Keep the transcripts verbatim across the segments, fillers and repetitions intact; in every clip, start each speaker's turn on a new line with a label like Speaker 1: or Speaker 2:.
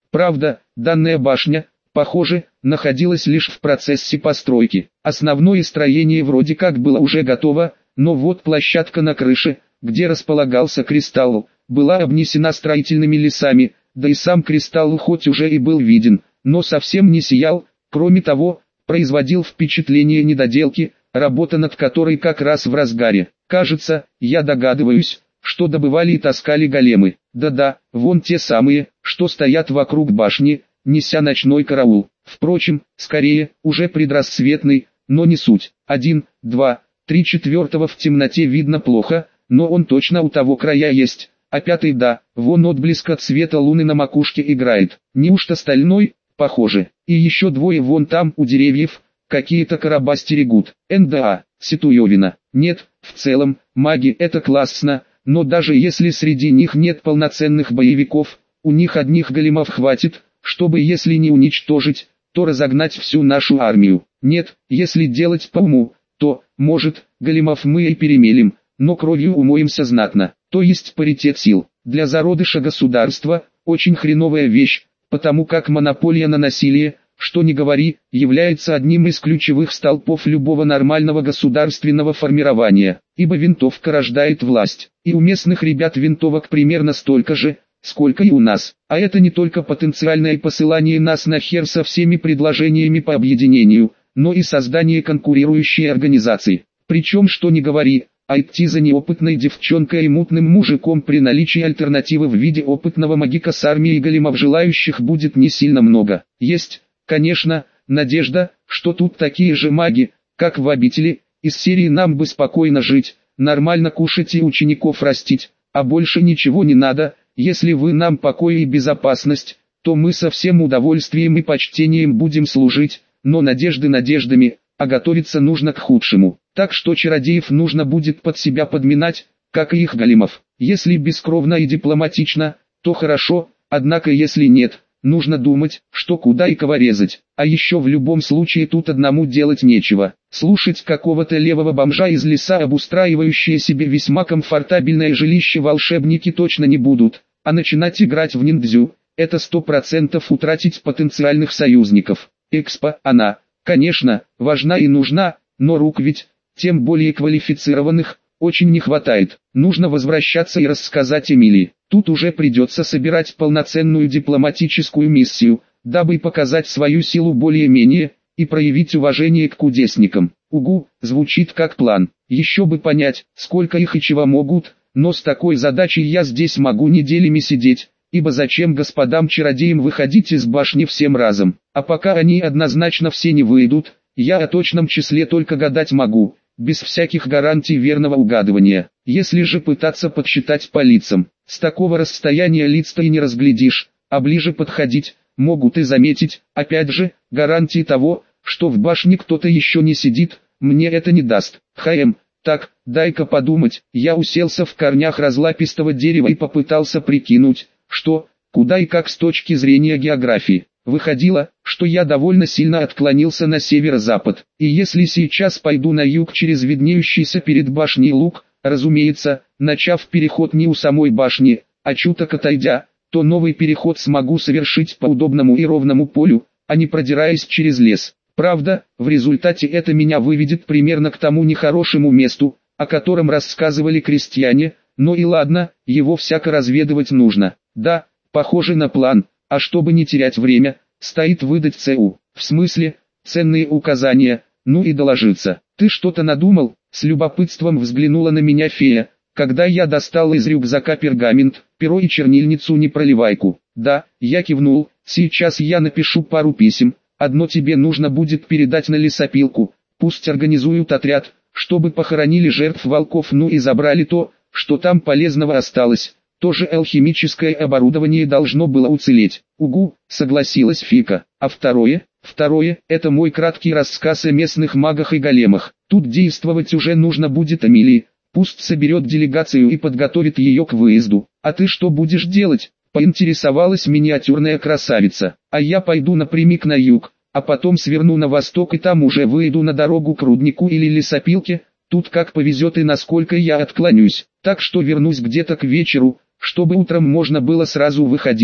Speaker 1: Правда, данная башня, похоже, находилась лишь в процессе постройки. Основное строение вроде как было уже готово, но вот площадка на крыше, где располагался кристалл, была обнесена строительными лесами, да и сам кристалл хоть уже и был виден, но совсем не сиял, кроме того, производил впечатление недоделки, работа над которой как раз в разгаре. Кажется, я догадываюсь, что добывали и таскали големы. Да-да, вон те самые, что стоят вокруг башни, неся ночной караул. Впрочем, скорее, уже предрассветный, но не суть. Один, два, три четвертого в темноте видно плохо, но он точно у того края есть. А пятый да, вон отблеск от света луны на макушке играет. Неужто стальной? Похоже. И еще двое вон там у деревьев, какие-то короба стерегут. эн дэ а, Ситуевина. Нет, в целом, маги это классно, но даже если среди них нет полноценных боевиков, у них одних големов хватит, чтобы если не уничтожить, то разогнать всю нашу армию. Нет, если делать по уму, то, может, големов мы и перемелим, но кровью умоемся знатно. То есть паритет сил. Для зародыша государства, очень хреновая вещь, потому как монополия на насилие, что ни говори, является одним из ключевых столпов любого нормального государственного формирования, ибо винтовка рождает власть, и у местных ребят винтовок примерно столько же, сколько и у нас, а это не только потенциальное посылание нас нахер со всеми предложениями по объединению, но и создание конкурирующей организации, причем что ни говори, а идти за неопытной девчонкой и мутным мужиком при наличии альтернативы в виде опытного магика с армией големов желающих будет не сильно много. Есть, конечно, надежда, что тут такие же маги, как в обители, из серии «нам бы спокойно жить, нормально кушать и учеников растить, а больше ничего не надо, если вы нам покой и безопасность, то мы со всем удовольствием и почтением будем служить, но надежды надеждами, а готовиться нужно к худшему. Так что чародеев нужно будет под себя подминать, как и их големов. Если бескровно и дипломатично, то хорошо, однако если нет, нужно думать, что куда и кого резать. А еще в любом случае тут одному делать нечего. Слушать какого-то левого бомжа из леса, обустраивающие себе весьма комфортабельное жилище, волшебники точно не будут, а начинать играть в ниндзю – это сто процентов утратить потенциальных союзников. Экспо, она, конечно, важна и нужна, но рук ведь, тем более квалифицированных, очень не хватает. Нужно возвращаться и рассказать Эмилии. Тут уже придется собирать полноценную дипломатическую миссию, дабы показать свою силу более-менее, и проявить уважение к кудесникам. Угу, звучит как план. Еще бы понять, сколько их и чего могут, но с такой задачей я здесь могу неделями сидеть, ибо зачем господам-чародеям выходить из башни всем разом? А пока они однозначно все не выйдут, я о точном числе только гадать могу, без всяких гарантий верного угадывания. Если же пытаться подсчитать по лицам, с такого расстояния лиц-то и не разглядишь, а ближе подходить, могут и заметить. Опять же, гарантии того, что в башне кто-то еще не сидит, мне это не даст. Хм, так, дай-ка подумать. Я уселся в корнях разлапистого дерева и попытался прикинуть, что, куда и как с точки зрения географии. Выходило, что я довольно сильно отклонился на северо-запад, и если сейчас пойду на юг через виднеющийся перед башней луг, разумеется, начав переход не у самой башни, а чуток отойдя, то новый переход смогу совершить по удобному и ровному полю, а не продираясь через лес. Правда, в результате это меня выведет примерно к тому нехорошему месту, о котором рассказывали крестьяне, но и ладно, его всяко разведывать нужно. Да, похоже на план. А чтобы не терять время, стоит выдать ЦУ, в смысле, ценные указания, ну и доложиться. Ты что-то надумал? С любопытством взглянула на меня фея, когда я достал из рюкзака пергамент, перо и чернильницу-непроливайку. Да, я кивнул, сейчас я напишу пару писем, одно тебе нужно будет передать на лесопилку, пусть организуют отряд, чтобы похоронили жертв волков, ну и забрали то, что там полезного осталось. Тоже алхимическое оборудование должно было уцелеть. Угу, согласилась Фика. А второе? Второе, это мой краткий рассказ о местных магах и големах. Тут действовать уже нужно будет Эмилии. Пусть соберет делегацию и подготовит ее к выезду. А ты что будешь делать? Поинтересовалась миниатюрная красавица. А я пойду напрямик на юг, а потом сверну на восток и там уже выйду на дорогу к руднику или лесопилке. Тут как повезет и насколько я отклонюсь. Так что вернусь где-то к вечеру, чтобы утром можно было сразу выходить.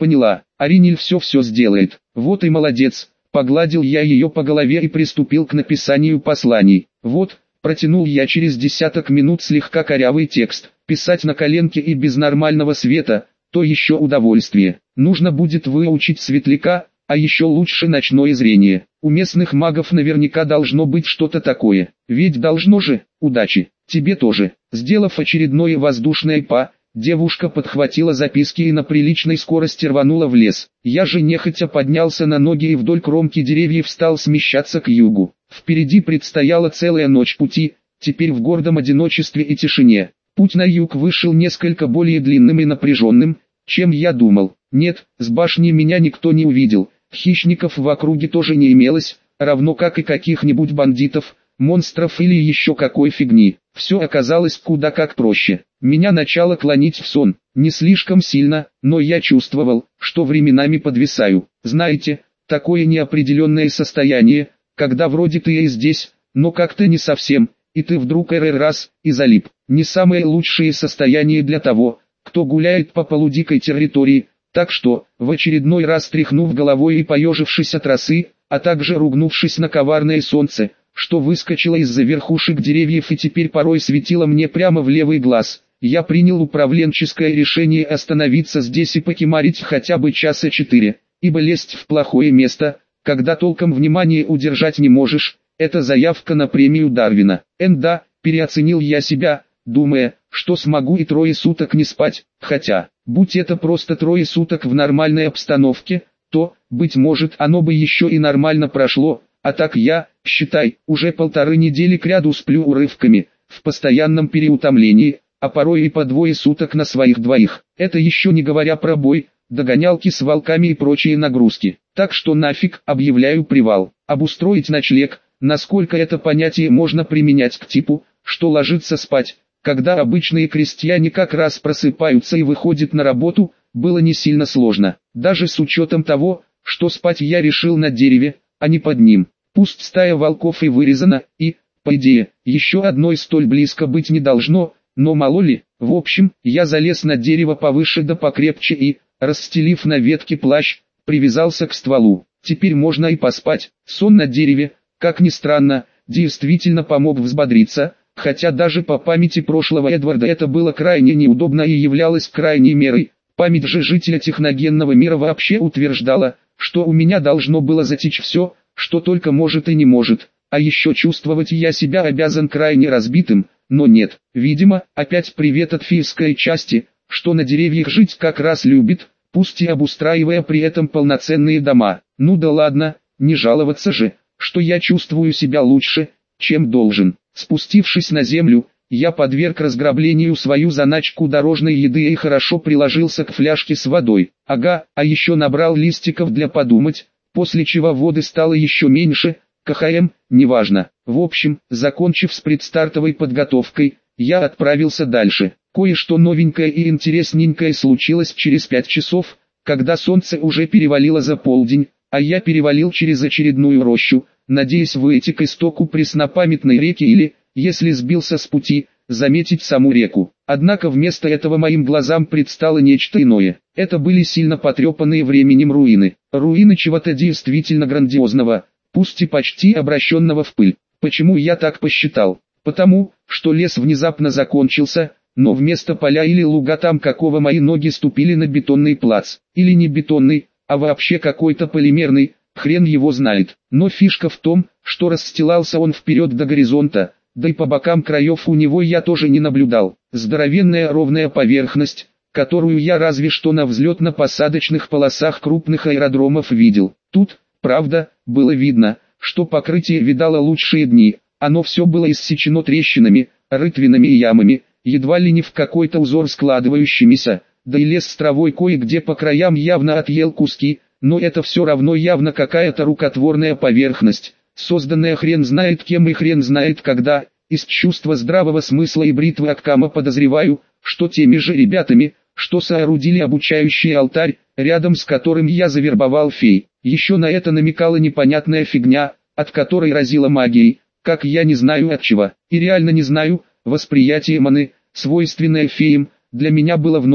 Speaker 1: Поняла, Ариниль все-все сделает. Вот и молодец. Погладил я ее по голове и приступил к написанию посланий. Вот, протянул я через десяток минут слегка корявый текст. Писать на коленке и без нормального света, то еще удовольствие. Нужно будет выучить светляка, а еще лучше ночное зрение. У местных магов наверняка должно быть что-то такое. Ведь должно же. Удачи. Тебе тоже. Сделав очередное воздушное па, девушка подхватила записки и на приличной скорости рванула в лес. Я же нехотя поднялся на ноги и вдоль кромки деревьев стал смещаться к югу. Впереди предстояла целая ночь пути, теперь в гордом одиночестве и тишине. Путь на юг вышел несколько более длинным и напряженным, чем я думал. Нет, с башни меня никто не увидел, хищников в округе тоже не имелось, равно как и каких-нибудь бандитов, монстров или еще какой фигни. Все оказалось куда как проще. Меня начало клонить в сон, не слишком сильно, но я чувствовал, что временами подвисаю. Знаете, такое неопределенное состояние, когда вроде ты и здесь, но как-то не совсем, и ты вдруг раз и залип. Не самое лучшее состояние для того, кто гуляет по полудикой территории, так что, в очередной раз тряхнув головой и поежившись от росы, а также ругнувшись на коварное солнце, что выскочило из-за верхушек деревьев и теперь порой светило мне прямо в левый глаз, я принял управленческое решение остановиться здесь и покемарить хотя бы часа четыре, ибо лезть в плохое место, когда толком внимания удержать не можешь, это заявка на премию Дарвина. Энда, переоценил я себя, думая, что смогу и трое суток не спать, хотя, будь это просто трое суток в нормальной обстановке, то, быть может, оно бы еще и нормально прошло, а так я, считай, уже полторы недели кряду сплю урывками, в постоянном переутомлении, а порой и по двое суток на своих двоих. Это еще не говоря про бой, догонялки с волками и прочие нагрузки. Так что нафиг, объявляю привал. Обустроить ночлег, насколько это понятие можно применять к типу, что ложится спать, когда обычные крестьяне как раз просыпаются и выходят на работу, было не сильно сложно. Даже с учетом того, что спать я решил на дереве, а не под ним. Пусть стая волков и вырезана, и, по идее, еще одной столь близко быть не должно, но мало ли. В общем, я залез на дерево повыше да покрепче и, расстелив на ветке плащ, привязался к стволу. Теперь можно и поспать. Сон на дереве, как ни странно, действительно помог взбодриться, хотя даже по памяти прошлого Эдварда это было крайне неудобно и являлось крайней мерой. Память же жителя техногенного мира вообще утверждала, что у меня должно было затечь все, что только может и не может, а еще чувствовать я себя обязан крайне разбитым, но нет, видимо, опять привет от фейской части, что на деревьях жить как раз любит, пусть и обустраивая при этом полноценные дома. Ну да ладно, не жаловаться же, что я чувствую себя лучше, чем должен. Спустившись на землю, я подверг разграблению свою заначку дорожной еды и хорошо приложился к фляжке с водой. Ага, а еще набрал листиков для подумать, после чего воды стало еще меньше, КХМ, неважно. В общем, закончив с предстартовой подготовкой, я отправился дальше. Кое-что новенькое и интересненькое случилось через пять часов, когда солнце уже перевалило за полдень, а я перевалил через очередную рощу, надеясь выйти к истоку преснопамятной реки или, если сбился с пути, заметить саму реку. Однако вместо этого моим глазам предстало нечто иное. Это были сильно потрепанные временем руины. Руины чего-то действительно грандиозного, пусть и почти обращенного в пыль. Почему я так посчитал? Потому, что лес внезапно закончился, но вместо поля или луга там какого мои ноги ступили на бетонный плац. Или не бетонный, а вообще какой-то полимерный, хрен его знает. Но фишка в том, что расстилался он вперед до горизонта, да и по бокам краев у него я тоже не наблюдал. Здоровенная ровная поверхность, которую я разве что на взлетно-посадочных полосах крупных аэродромов видел. Тут, правда, было видно, что покрытие видало лучшие дни. Оно все было иссечено трещинами, рытвинами и ямами, едва ли не в какой-то узор складывающимися, да и лес с травой кое-где по краям явно отъел куски, но это все равно явно какая-то рукотворная поверхность, созданная хрен знает кем и хрен знает когда. Из чувства здравого смысла и бритвы Аккама подозреваю, что теми же ребятами, что соорудили обучающий алтарь, рядом с которым я завербовал фей. Еще на это намекала непонятная фигня, от которой разила магией, как я не знаю от чего, и реально не знаю. Восприятие маны, свойственное феям, для меня было вновь,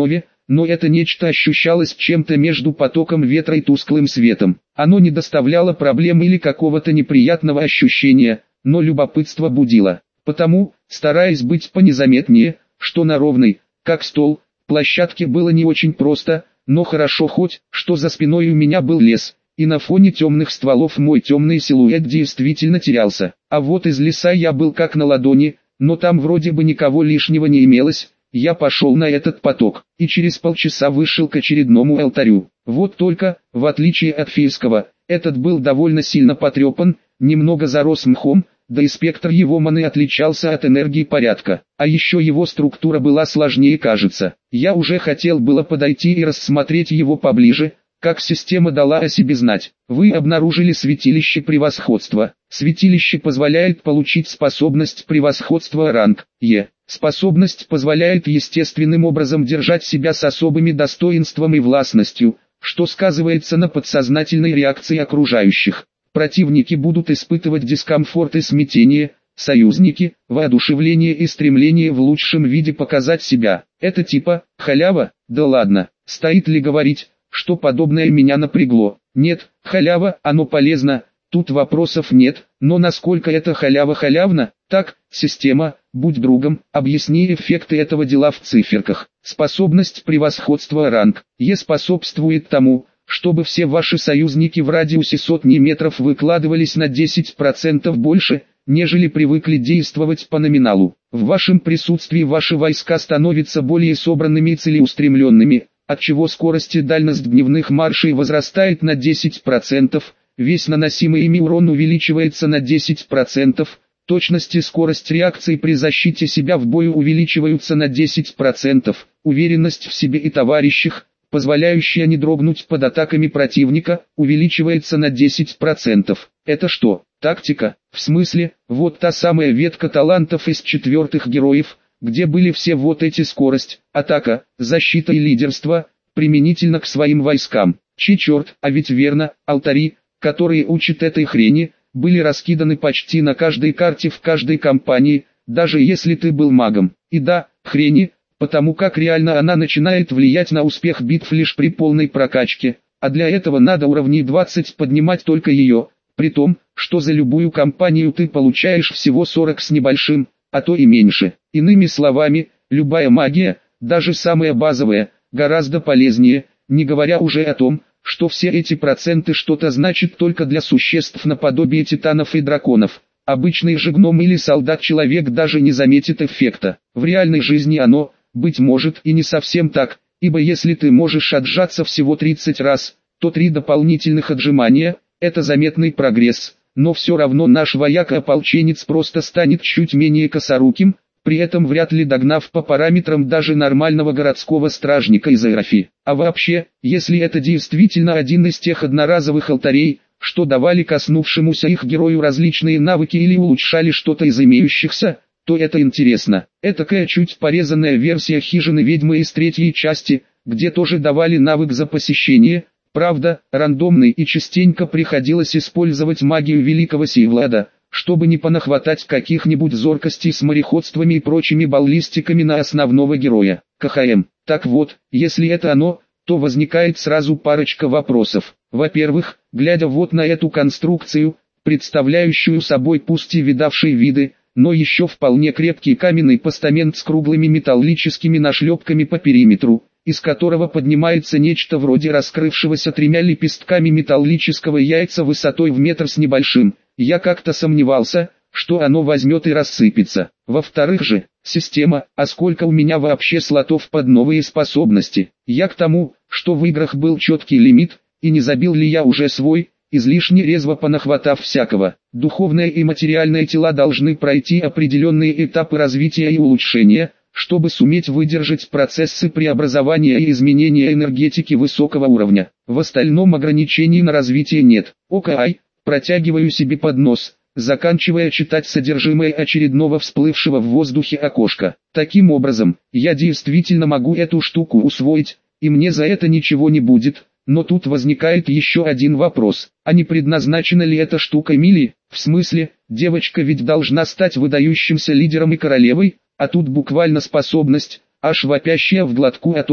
Speaker 1: но это нечто ощущалось чем-то между потоком ветра и тусклым светом. Оно не доставляло проблем или какого-то неприятного ощущения, но любопытство будило. Потому, стараясь быть понезаметнее, что на ровной, как стол, площадке было не очень просто, но хорошо хоть, что за спиной у меня был лес, и на фоне темных стволов мой темный силуэт действительно терялся. А вот из леса я был как на ладони, но там вроде бы никого лишнего не имелось. Я пошел на этот поток, и через полчаса вышел к очередному алтарю. Вот только, в отличие от фейского, этот был довольно сильно потрепан, немного зарос мхом, да и спектр его маны отличался от энергии порядка. А еще его структура была сложнее, кажется. Я уже хотел было подойти и рассмотреть его поближе, как система дала о себе знать. Вы обнаружили святилище превосходства. Святилище позволяет получить способность превосходства ранг Е. Способность позволяет естественным образом держать себя с особыми достоинством и властностью, что сказывается на подсознательной реакции окружающих. Противники будут испытывать дискомфорт и смятение, союзники – воодушевление и стремление в лучшем виде показать себя. Это типа халява? Да ладно, стоит ли говорить, что подобное меня напрягло? Нет, халява, оно полезно, тут вопросов нет, но насколько это халява халявна? Так, система, будь другом, объясни эффекты этого дела в циферках. Способность превосходства ранг Е способствует тому, чтобы все ваши союзники в радиусе сотни метров выкладывались на десять процентов больше, нежели привыкли действовать по номиналу. В вашем присутствии ваши войска становятся более собранными и целеустремленными, отчего скорость и дальность дневных маршей возрастает на десять процентов, весь наносимый ими урон увеличивается на десять процентов, точность и скорость реакции при защите себя в бою увеличиваются на десять процентов, уверенность в себе и товарищах, позволяющая не дрогнуть под атаками противника, увеличивается на десять процентов. Это что, тактика? В смысле, вот та самая ветка талантов из четвертых героев, где были все вот эти скорость, атака, защита и лидерство, применительно к своим войскам. Че черт, а ведь верно, алтари, которые учат этой хрени, были раскиданы почти на каждой карте в каждой кампании, даже если ты был магом. И да, хрени, потому как реально она начинает влиять на успех битв лишь при полной прокачке, а для этого надо уровней двадцать поднимать только ее, при том, что за любую кампанию ты получаешь всего сорок с небольшим, а то и меньше. Иными словами, любая магия, даже самая базовая, гораздо полезнее, не говоря уже о том, что все эти проценты что-то значат только для существ наподобие титанов и драконов. Обычный же гном или солдат-человек даже не заметит эффекта. В реальной жизни оно, быть может, и не совсем так, ибо если ты можешь отжаться всего тридцать раз, то три дополнительных отжимания – это заметный прогресс, но все равно наш вояк-ополченец просто станет чуть менее косоруким, при этом вряд ли догнав по параметрам даже нормального городского стражника из Эрафи. А вообще, если это действительно один из тех одноразовых алтарей, что давали коснувшемуся их герою различные навыки или улучшали что-то из имеющихся, то это интересно. Этакая чуть порезанная версия хижины ведьмы из третьей части, где тоже давали навык за посещение, правда, рандомный, и частенько приходилось использовать магию великого Сейвлада, чтобы не понахватать каких-нибудь зоркостей с мореходствами и прочими баллистиками на основного героя. КХМ. Так вот, если это оно, то возникает сразу парочка вопросов. Во-первых, глядя вот на эту конструкцию, представляющую собой пусть и видавшие виды, но еще вполне крепкий каменный постамент с круглыми металлическими нашлепками по периметру, из которого поднимается нечто вроде раскрывшегося тремя лепестками металлического яйца высотой в метр с небольшим, я как-то сомневался, что оно возьмет и рассыпется. Во-вторых же, система, а сколько у меня вообще слотов под новые способности? Я к тому, что в играх был четкий лимит, и не забил ли я уже свой, излишне резво понахватав всякого. Духовные и материальные тела должны пройти определенные этапы развития и улучшения, чтобы суметь выдержать процессы преобразования и изменения энергетики высокого уровня. В остальном ограничений на развитие нет. Окай, протягиваю себе под нос, заканчивая читать содержимое очередного всплывшего в воздухе окошка. Таким образом, я действительно могу эту штуку усвоить, и мне за это ничего не будет. Но тут возникает еще один вопрос, а не предназначена ли эта штука Мили? В смысле, девочка ведь должна стать выдающимся лидером и королевой, а тут буквально способность, аж вопящая в глотку о том,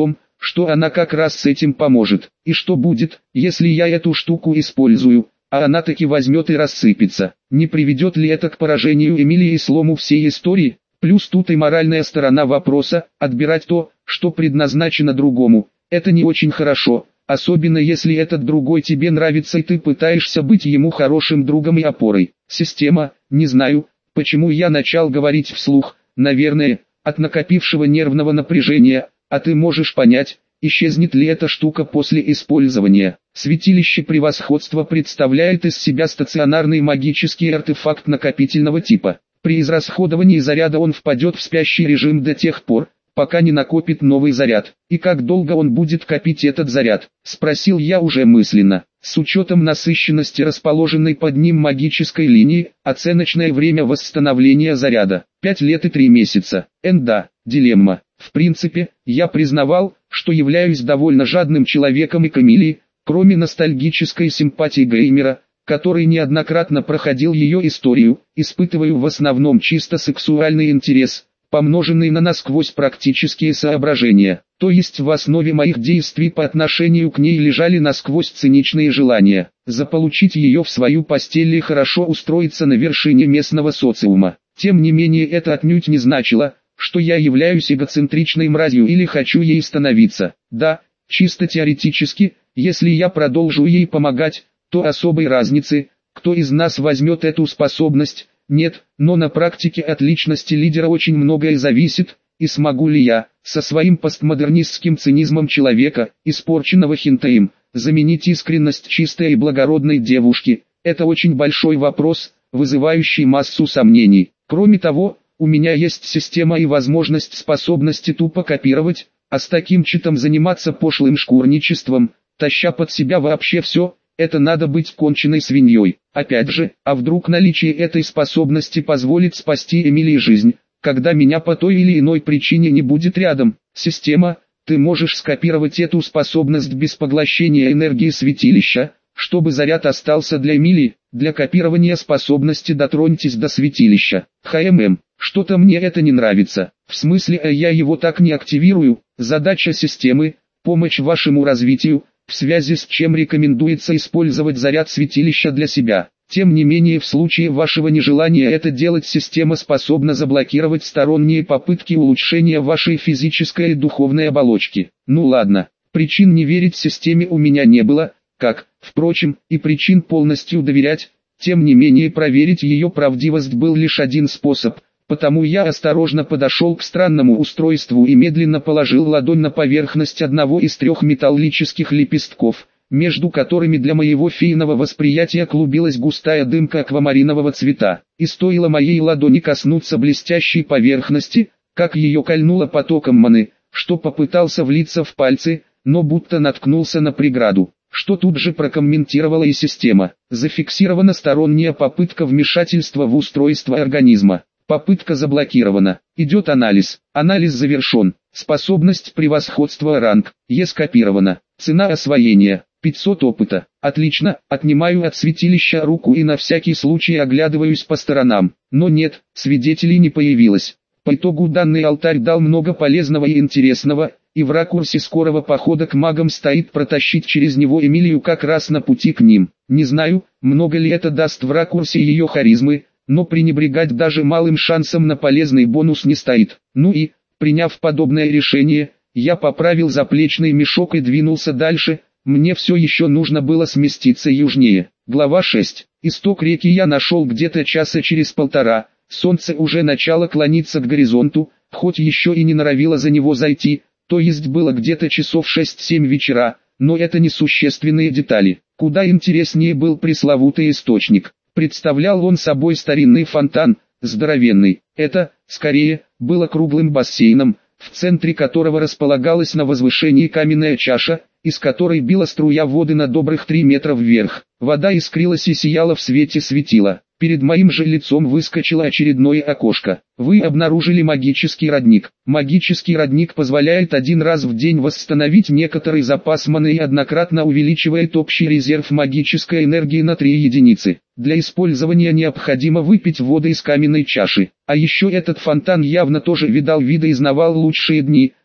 Speaker 1: что она как раз с этим поможет. И что будет, если я эту штуку использую, а она таки возьмет и рассыпется? Не приведет ли это к поражению Эмилии и слому всей истории? Плюс тут и моральная сторона вопроса, отбирать то, что предназначено другому. Это не очень хорошо, особенно если этот другой тебе нравится и ты пытаешься быть ему хорошим другом и опорой. Система, не знаю, почему я начал говорить вслух, наверное, от накопившего нервного напряжения, а ты можешь понять, исчезнет ли эта штука после использования. Святилище превосходства представляет из себя стационарный магический артефакт накопительного типа. При израсходовании заряда он впадет в спящий режим до тех пор, пока не накопит новый заряд. И как долго он будет копить этот заряд? Спросил я уже мысленно. С учетом насыщенности расположенной под ним магической линии, оценочное время восстановления заряда – пять лет и три месяца. Энда, дилемма. В принципе, я признавал, что являюсь довольно жадным человеком и к Эмилии, кроме ностальгической симпатии геймера, который неоднократно проходил ее историю, испытываю в основном чисто сексуальный интерес, помноженный на насквозь практические соображения. То есть в основе моих действий по отношению к ней лежали насквозь циничные желания, заполучить ее в свою постель и хорошо устроиться на вершине местного социума. Тем не менее это отнюдь не значило, что я являюсь эгоцентричной мразью или хочу ей становиться. Да, чисто теоретически, если я продолжу ей помогать, то особой разницы, кто из нас возьмет эту способность, нет, но на практике от личности лидера очень многое зависит, и смогу ли я, со своим постмодернистским цинизмом человека, испорченного хентаем, заменить искренность чистой и благородной девушки, это очень большой вопрос, вызывающий массу сомнений. Кроме того, у меня есть система и возможность способности тупо копировать, а с таким читом заниматься пошлым шкурничеством, таща под себя вообще все, это надо быть конченной свиньей. Опять же, а вдруг наличие этой способности позволит спасти Эмилии жизнь, когда меня по той или иной причине не будет рядом? Система, ты можешь скопировать эту способность без поглощения энергии святилища, чтобы заряд остался для Эмилии. Для копирования способности дотроньтесь до святилища. ХММ, что-то мне это не нравится. В смысле, а я его так не активирую. Задача системы – помощь вашему развитию, в связи с чем рекомендуется использовать заряд святилища для себя. Тем не менее, в случае вашего нежелания это делать, система способна заблокировать сторонние попытки улучшения вашей физической и духовной оболочки. Ну ладно, причин не верить системе у меня не было, как, впрочем, и причин полностью доверять. Тем не менее, проверить ее правдивость был лишь один способ, потому я осторожно подошел к странному устройству и медленно положил ладонь на поверхность одного из трех металлических лепестков, между которыми для моего фейного восприятия клубилась густая дымка аквамаринового цвета. И стоило моей ладони коснуться блестящей поверхности, как ее кольнуло потоком маны, что попытался влиться в пальцы, но будто наткнулся на преграду, что тут же прокомментировала и система. Зафиксирована сторонняя попытка вмешательства в устройство организма. Попытка заблокирована. Идет анализ. Анализ завершен. Способность превосходства ранг. Е скопирована. Цена освоения. пятьсот опыта. Отлично. Отнимаю от святилища руку и на всякий случай оглядываюсь по сторонам. Но нет, свидетелей не появилось. По итогу данный алтарь дал много полезного и интересного, и в ракурсе скорого похода к магам стоит протащить через него Эмилию как раз на пути к ним. Не знаю, много ли это даст в ракурсе ее харизмы, но пренебрегать даже малым шансом на полезный бонус не стоит. Ну и, приняв подобное решение, я поправил заплечный мешок и двинулся дальше. Мне все еще нужно было сместиться южнее. Глава шесть. Исток реки я нашел где-то часа через полтора. Солнце уже начало клониться к горизонту, хоть еще и не норовило за него зайти, то есть было где-то часов шесть-семь вечера, но это несущественные детали. Куда интереснее был пресловутый источник. Представлял он собой старинный фонтан, здоровенный. Это, скорее, было круглым бассейном, в центре которого располагалась на возвышении каменная чаша, из которой била струя воды на добрых три метра вверх. Вода искрилась и сияла в свете светила. Перед моим же лицом выскочило очередное окошко. Вы обнаружили магический родник. Магический родник позволяет один раз в день восстановить некоторый запас маны и однократно увеличивает общий резерв магической энергии на три единицы. Для использования необходимо выпить воду из каменной чаши. А еще этот фонтан явно тоже видал виды и знавал лучшие дни,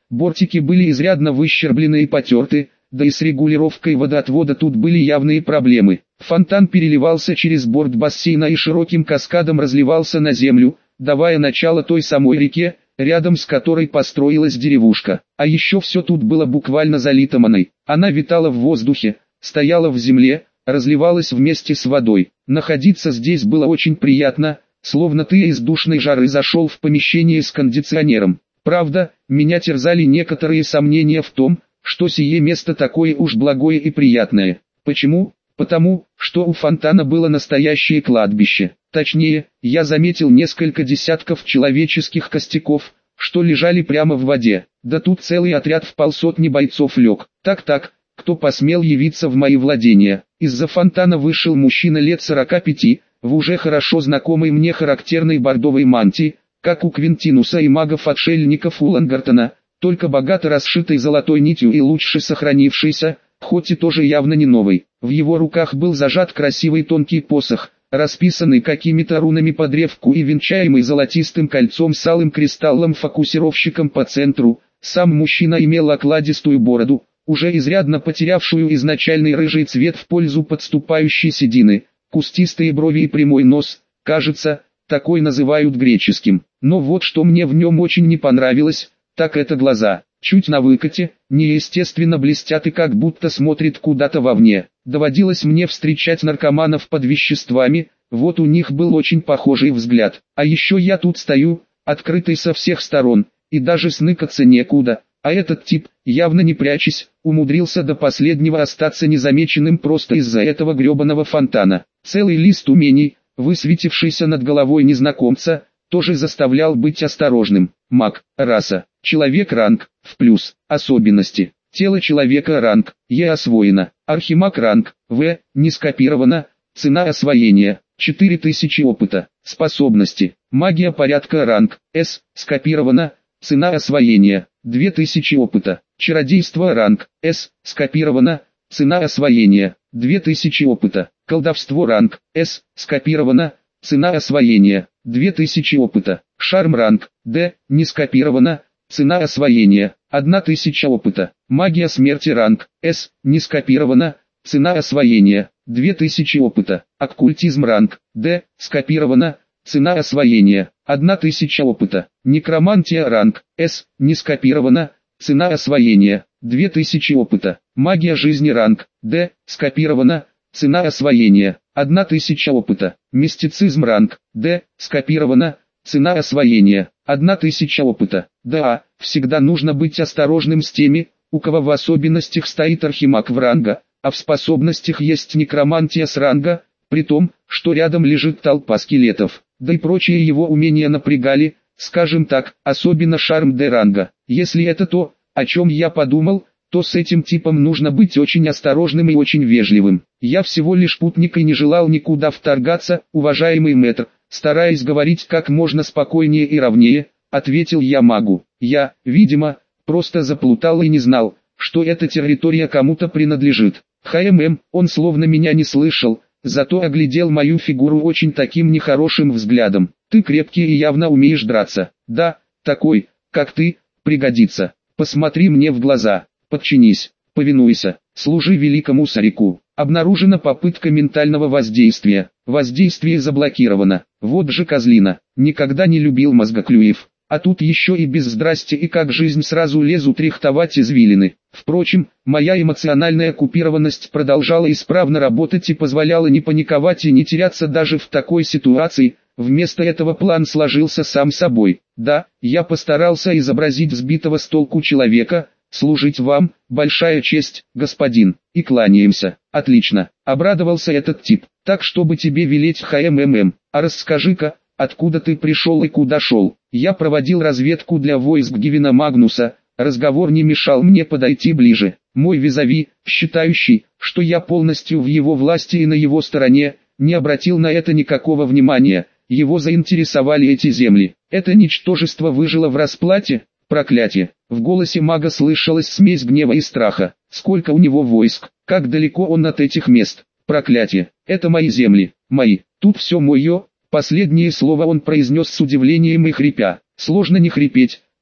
Speaker 1: Бортики были изрядно выщерблены и потерты, да и с регулировкой водоотвода тут были явные проблемы. Фонтан переливался через борт бассейна и широким каскадом разливался на землю, давая начало той самой реке, рядом с которой построилась деревушка. А еще все тут было буквально залито маной. Она витала в воздухе, стояла в земле, разливалась вместе с водой. Находиться здесь было очень приятно, словно ты из душной жары зашел в помещение с кондиционером. Правда, меня терзали некоторые сомнения в том, что сие место такое уж благое и приятное. Почему? Потому, что у фонтана было настоящее кладбище. Точнее, я заметил несколько десятков человеческих костяков, что лежали прямо в воде. Да тут целый отряд в полсотни бойцов лег. Так-так, кто посмел явиться в мои владения? Из-за фонтана вышел мужчина лет сорока пяти, в уже хорошо знакомой мне характерной бордовой мантии, как у Квинтинуса и магов-отшельников Улангартона, только богато расшитой золотой нитью и лучше сохранившейся, хоть и тоже явно не новой. В его руках был зажат красивый тонкий посох, расписанный какими-то рунами по древку и венчаемый золотистым кольцом с алым кристаллом-фокусировщиком по центру. Сам мужчина имел окладистую бороду, уже изрядно потерявшую изначальный рыжий цвет в пользу подступающей седины, кустистые брови и прямой нос, кажется, такой называют греческим. Но вот что мне в нем очень не понравилось, так это глаза. Чуть на выкате, неестественно блестят и как будто смотрит куда-то вовне. Доводилось мне встречать наркоманов под веществами, вот у них был очень похожий взгляд. А еще я тут стою, открытый со всех сторон, и даже сныкаться некуда. А этот тип, явно не прячась, умудрился до последнего остаться незамеченным просто из-за этого гребаного фонтана. Целый лист умений, высветившийся над головой незнакомца, тоже заставлял быть осторожным. Маг, раса, человек ранг, в плюс, особенности, тело человека ранг, Е освоено, архимаг ранг, В, не скопировано, цена освоения, четыре тысячи опыта, способности, магия порядка ранг, С, скопировано, цена освоения, две тысячи опыта, чародейство ранг, С, скопировано, цена освоения, две тысячи опыта, колдовство ранг, С, скопировано, цена освоения, две тысячи опыта, шарм ранг, Д, не скопировано, цена освоения, одна тысяча опыта, магия смерти ранг, С, не скопировано, цена освоения, две тысячи опыта, оккультизм ранг, Д, скопировано, цена освоения, одна тысяча опыта, некромантия ранг, С, не скопировано, цена освоения, две тысячи опыта, магия жизни ранг, Д, скопировано, цена освоения, одна тысяча опыта, мистицизм ранг, Д, скопировано, цена освоения, одна тысяча опыта. Да, всегда нужно быть осторожным с теми, у кого в особенностях стоит архимаг в ранга, а в способностях есть некромантия с ранга, при том, что рядом лежит толпа скелетов, да и прочие его умения напрягали, скажем так, особенно шарм Д ранга. Если это то, о чем я подумал, то с этим типом нужно быть очень осторожным и очень вежливым. Я всего лишь путник и не желал никуда вторгаться, уважаемый мэтр, стараясь говорить как можно спокойнее и ровнее, ответил я магу. Я, видимо, просто заплутал и не знал, что эта территория кому-то принадлежит. ХММ, он словно меня не слышал, зато оглядел мою фигуру очень таким нехорошим взглядом. Ты крепкий и явно умеешь драться. Да, такой, как ты, пригодится. Посмотри мне в глаза. Подчинись, повинуйся, служи великому Сарику. Обнаружена попытка ментального воздействия. Воздействие заблокировано. Вот же козлина. Никогда не любил мозгоклюев. А тут еще и без здрасти и как жизнь сразу лезут рихтовать извилины. Впрочем, моя эмоциональная купированность продолжала исправно работать и позволяла не паниковать и не теряться даже в такой ситуации. Вместо этого план сложился сам собой. Да, я постарался изобразить сбитого с толку человека. «Служить вам, большая честь, господин, и кланяемся». «Отлично», — обрадовался этот тип. «Так чтобы тебе велеть ХММ, а расскажи-ка, откуда ты пришел и куда шел?» Я проводил разведку для войск Гивена Магнуса, разговор не мешал мне подойти ближе. Мой визави, считающий, что я полностью в его власти и на его стороне, не обратил на это никакого внимания. Его заинтересовали эти земли. Это ничтожество выжило в расплате. Проклятие! В голосе мага слышалась смесь гнева и страха. Сколько у него войск, как далеко он от этих мест. Проклятие! Это мои земли, мои, тут все мое. Последнее слово он произнес с удивлением и хрипя. Сложно не хрипеть,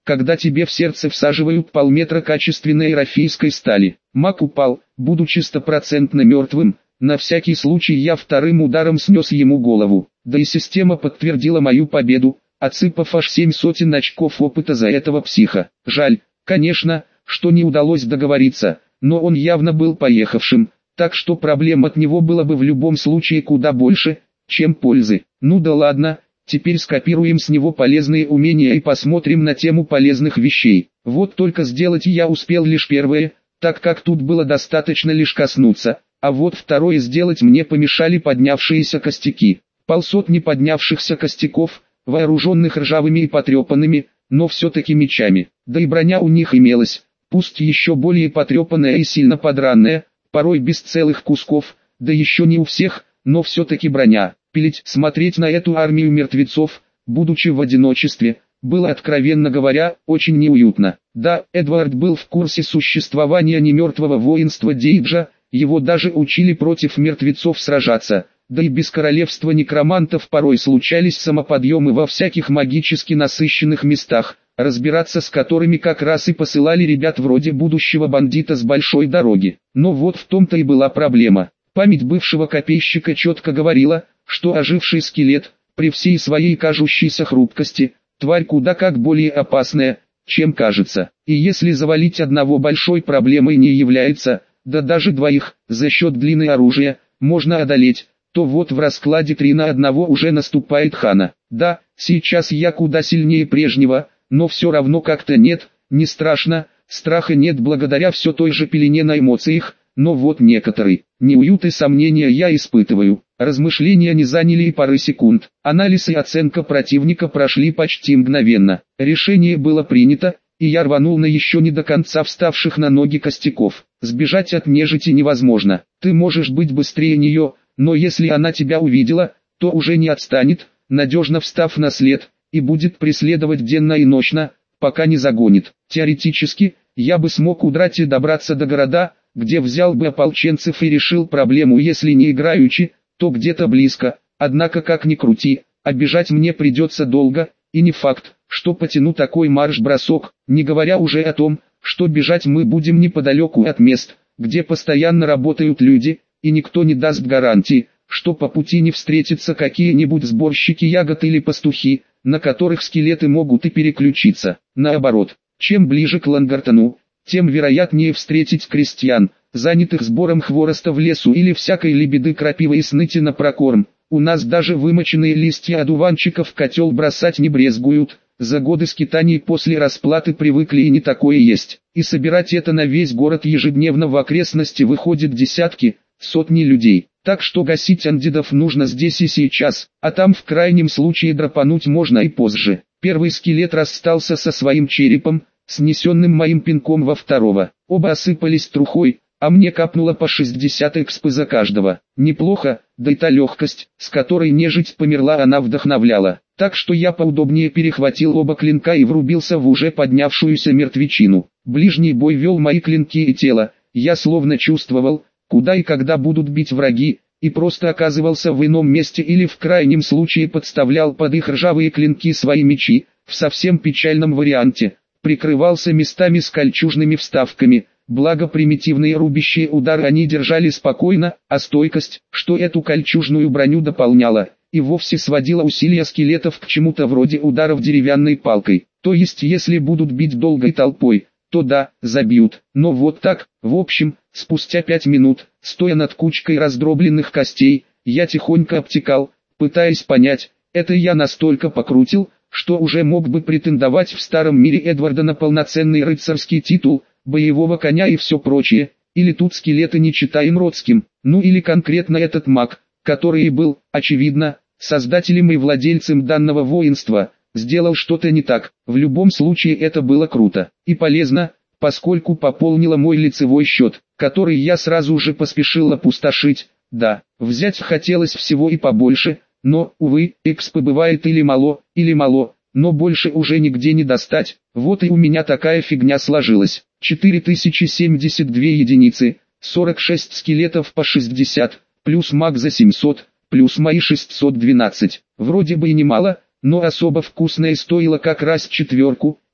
Speaker 1: когда тебе в сердце всаживают полметра качественной рафийской стали. Маг упал, будучи стопроцентно мертвым. На всякий случай я вторым ударом снес ему голову. Да и система подтвердила мою победу, отсыпав аж семь сотен очков опыта за этого психа. Жаль, конечно, что не удалось договориться, но он явно был поехавшим, так что проблем от него было бы в любом случае куда больше, чем пользы. Ну да ладно, теперь скопируем с него полезные умения и посмотрим на тему полезных вещей. Вот только сделать я успел лишь первое, так как тут было достаточно лишь коснуться, а вот второе сделать мне помешали поднявшиеся костяки. Полсотни поднявшихся костяков, вооруженных ржавыми и потрепанными, но все-таки мечами. Да и броня у них имелась, пусть еще более потрепанная и сильно подранная, порой без целых кусков, да еще не у всех, но все-таки броня. Пилить, смотреть на эту армию мертвецов, будучи в одиночестве, было, откровенно говоря, очень неуютно. Да, Эдвард был в курсе существования немертвого воинства Дейджа, его даже учили против мертвецов сражаться. Да и без королевства некромантов порой случались самоподъемы во всяких магически насыщенных местах, разбираться с которыми как раз и посылали ребят вроде будущего бандита с большой дороги. Но вот в том-то и была проблема. Память бывшего копейщика четко говорила, что оживший скелет, при всей своей кажущейся хрупкости, тварь куда как более опасная, чем кажется. И если завалить одного большой проблемой не является, да даже двоих, за счет длины оружия, можно одолеть, то вот в раскладе три на одного уже наступает хана. Да, сейчас я куда сильнее прежнего, но все равно как-то нет, не страшно, страха нет благодаря все той же пелене на эмоциях, но вот некоторый неуют и сомнения я испытываю. Размышления не заняли и пары секунд, анализ и оценка противника прошли почти мгновенно. Решение было принято, и я рванул на еще не до конца вставших на ноги костяков. Сбежать от нежити невозможно, ты можешь быть быстрее нее, но если она тебя увидела, то уже не отстанет, надежно встав на след, и будет преследовать денно и ночно, пока не загонит. Теоретически, я бы смог удрать и добраться до города, где взял бы ополченцев и решил проблему, если не играючи, то где-то близко, однако как ни крути, а бежать мне придется долго, и не факт, что потяну такой марш-бросок, не говоря уже о том, что бежать мы будем неподалеку от мест, где постоянно работают люди, и никто не даст гарантии, что по пути не встретятся какие-нибудь сборщики ягод или пастухи, на которых скелеты могут и переключиться. Наоборот, чем ближе к Лангартону, тем вероятнее встретить крестьян, занятых сбором хвороста в лесу или всякой лебеды крапивы и сныти на прокорм. У нас даже вымоченные листья одуванчиков в котел бросать не брезгуют. За годы скитаний после расплаты привыкли и не такое есть. И собирать это на весь город ежедневно в окрестности выходит десятки, сотни людей. Так что гасить андидов нужно здесь и сейчас, а там в крайнем случае драпануть можно и позже. Первый скелет расстался со своим черепом, снесенным моим пинком во второго. Оба осыпались трухой, а мне капнуло по шестьдесят экспы за каждого. Неплохо, да и та легкость, с которой нежить померла, она вдохновляла. Так что я поудобнее перехватил оба клинка и врубился в уже поднявшуюся мертвечину. Ближний бой вел мои клинки и тело, я словно чувствовал, куда и когда будут бить враги, и просто оказывался в ином месте или в крайнем случае подставлял под их ржавые клинки свои мечи. В совсем печальном варианте прикрывался местами с кольчужными вставками. Благо примитивные рубящие удары они держали спокойно, а стойкость, что эту кольчужную броню дополняла, и вовсе сводила усилия скелетов к чему-то вроде ударов деревянной палкой. То есть если будут бить долгой толпой, то да, забьют. Но вот так, в общем, спустя пять минут, стоя над кучкой раздробленных костей, я тихонько обтекал, пытаясь понять, это я настолько покрутил, что уже мог бы претендовать в старом мире Эдварда на полноценный рыцарский титул, боевого коня и все прочее, или тут скелеты не читаем родским, ну или конкретно этот маг, который и был, очевидно, создателем и владельцем данного воинства, сделал что-то не так. В любом случае это было круто и полезно, поскольку пополнило мой лицевой счет, который я сразу же поспешил опустошить. Да, взять хотелось всего и побольше, но, увы, экспы бывает или мало, или мало, но больше уже нигде не достать. Вот и у меня такая фигня сложилась. четыре тысячи семьдесят две единицы, сорок шесть скелетов по шестьдесят, плюс маг за семьсот, плюс мои шестьсот двенадцать. Вроде бы и немало, но особо вкусное стоило как раз четверку,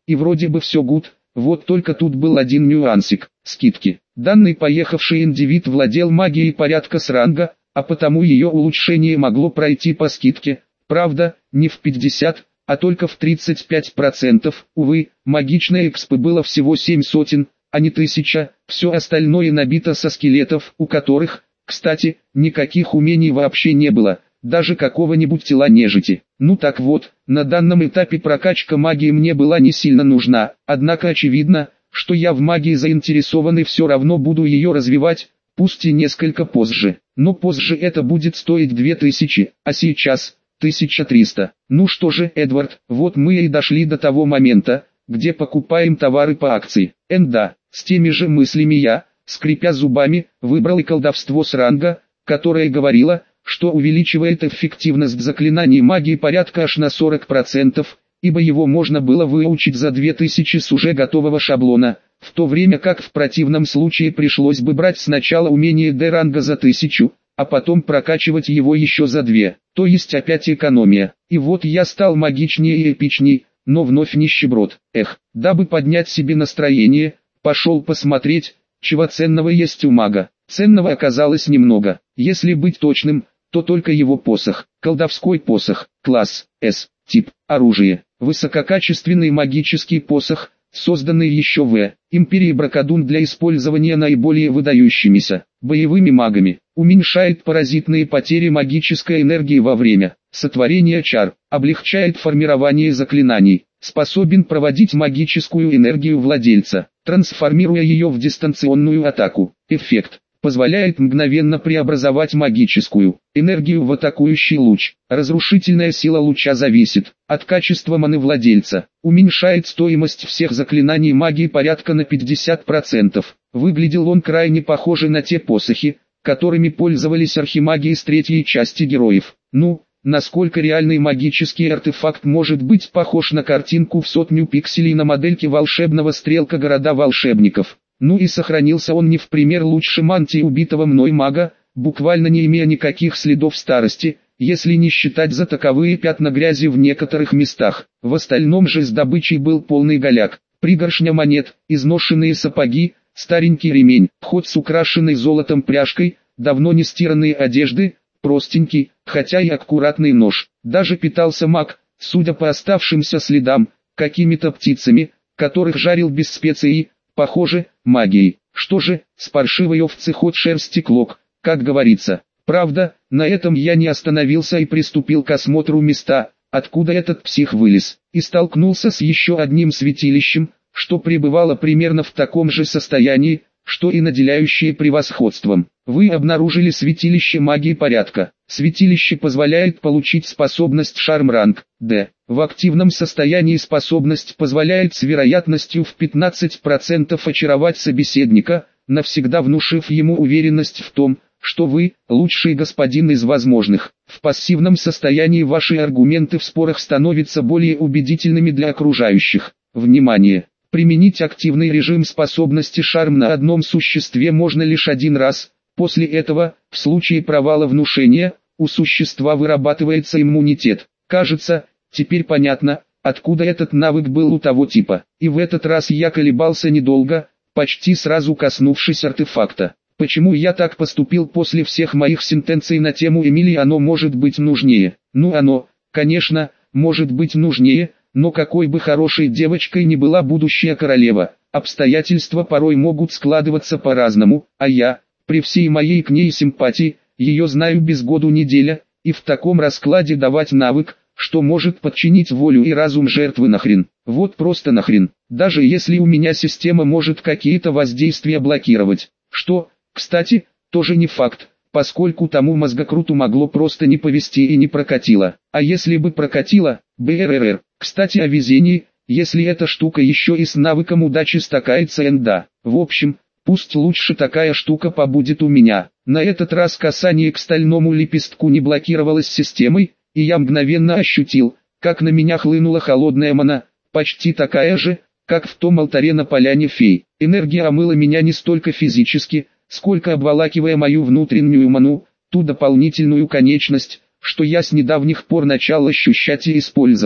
Speaker 1: и вроде бы все гуд, вот только тут был один нюансик – скидки. Данный поехавший индивид владел магией порядка с ранга, а потому ее улучшение могло пройти по скидке, правда, не в пятьдесят, а только в тридцать пять процентов. Увы, магичной экспы было всего семь сотен, а не тысяча, все остальное набито со скелетов, у которых, кстати, никаких умений вообще не было, даже какого-нибудь тела нежити. Ну так вот, на данном этапе прокачка магии мне была не сильно нужна, однако очевидно, что я в магии заинтересован и все равно буду ее развивать, пусть и несколько позже. Но позже это будет стоить две тысячи, а сейчас тысяча триста. Ну что же, Эдвард, вот мы и дошли до того момента, где покупаем товары по акции. Энда, с теми же мыслями я, скрипя зубами, выбрал и колдовство с ранга, которое говорило, что увеличивает эффективность заклинаний магии порядка аж на сорок процентов, ибо его можно было выучить за две тысячи с уже готового шаблона, в то время как в противном случае пришлось бы брать сначала умение Д-ранга за тысячу, а потом прокачивать его еще за две, то есть опять экономия. И вот я стал магичнее и эпичней, но вновь нищеброд. Эх, дабы поднять себе настроение, пошел посмотреть, чего ценного есть у мага. Ценного оказалось немного, если быть точным, то только его посох, колдовской посох, класс, С, тип, оружие, высококачественный магический посох, созданный еще в Империи Бракадун для использования наиболее выдающимися боевыми магами, уменьшает паразитные потери магической энергии во время сотворения чар, облегчает формирование заклинаний, способен проводить магическую энергию владельца, трансформируя ее в дистанционную атаку. Эффект позволяет мгновенно преобразовать магическую энергию в атакующий луч. Разрушительная сила луча зависит от качества маны владельца. Уменьшает стоимость всех заклинаний магии порядка на пятьдесят процентов. Выглядел он крайне похоже на те посохи, которыми пользовались архимаги из третьей части героев. Ну, насколько реальный магический артефакт может быть похож на картинку в сотню пикселей на модельке волшебного стрелка города волшебников. Ну и сохранился он не в пример лучше мантии убитого мной мага, буквально не имея никаких следов старости, если не считать за таковые пятна грязи в некоторых местах. В остальном же с добычей был полный голяк, пригоршня монет, изношенные сапоги, старенький ремень, хоть с украшенной золотом пряжкой, давно не стиранные одежды, простенький, хотя и аккуратный нож. Даже питался маг, судя по оставшимся следам, какими-то птицами, которых жарил без специй, похоже, магией. Что же, с паршивой овцы хоть шерсти клок, как говорится. Правда, на этом я не остановился и приступил к осмотру места, откуда этот псих вылез, и столкнулся с еще одним святилищем, что пребывало примерно в таком же состоянии, что и наделяющее превосходством. Вы обнаружили святилище магии порядка. Святилище позволяет получить способность шарм-ранг Д. В активном состоянии способность позволяет с вероятностью в пятнадцать процентов очаровать собеседника, навсегда внушив ему уверенность в том, что вы – лучший господин из возможных. В пассивном состоянии ваши аргументы в спорах становятся более убедительными для окружающих. Внимание! Применить активный режим способности шарм на одном существе можно лишь один раз. После этого, в случае провала внушения, у существа вырабатывается иммунитет. Кажется, теперь понятно, откуда этот навык был у того типа. И в этот раз я колебался недолго, почти сразу коснувшись артефакта. Почему я так поступил после всех моих сентенций на тему Эмилии? Оно может быть нужнее. Ну оно, конечно, может быть нужнее, но какой бы хорошей девочкой ни была будущая королева, обстоятельства порой могут складываться по-разному, а я, при всей моей к ней симпатии, ее знаю без году неделя, и в таком раскладе давать навык, что может подчинить волю и разум жертвы нахрен. Вот просто нахрен. Даже если у меня система может какие-то воздействия блокировать. Что, кстати, тоже не факт, поскольку тому мозгокруту могло просто не повезти и не прокатило. А если бы прокатило, БРРР. Кстати о везении, если эта штука еще и с навыком удачи стакается энда. В общем, пусть лучше такая штука побудет у меня. На этот раз касание к стальному лепестку не блокировалось системой, и я мгновенно ощутил, как на меня хлынула холодная мана, почти такая же, как в том алтаре на поляне фей. Энергия омыла меня не столько физически, сколько обволакивая мою внутреннюю ману, ту дополнительную конечность, что я с недавних пор начал ощущать и использовать.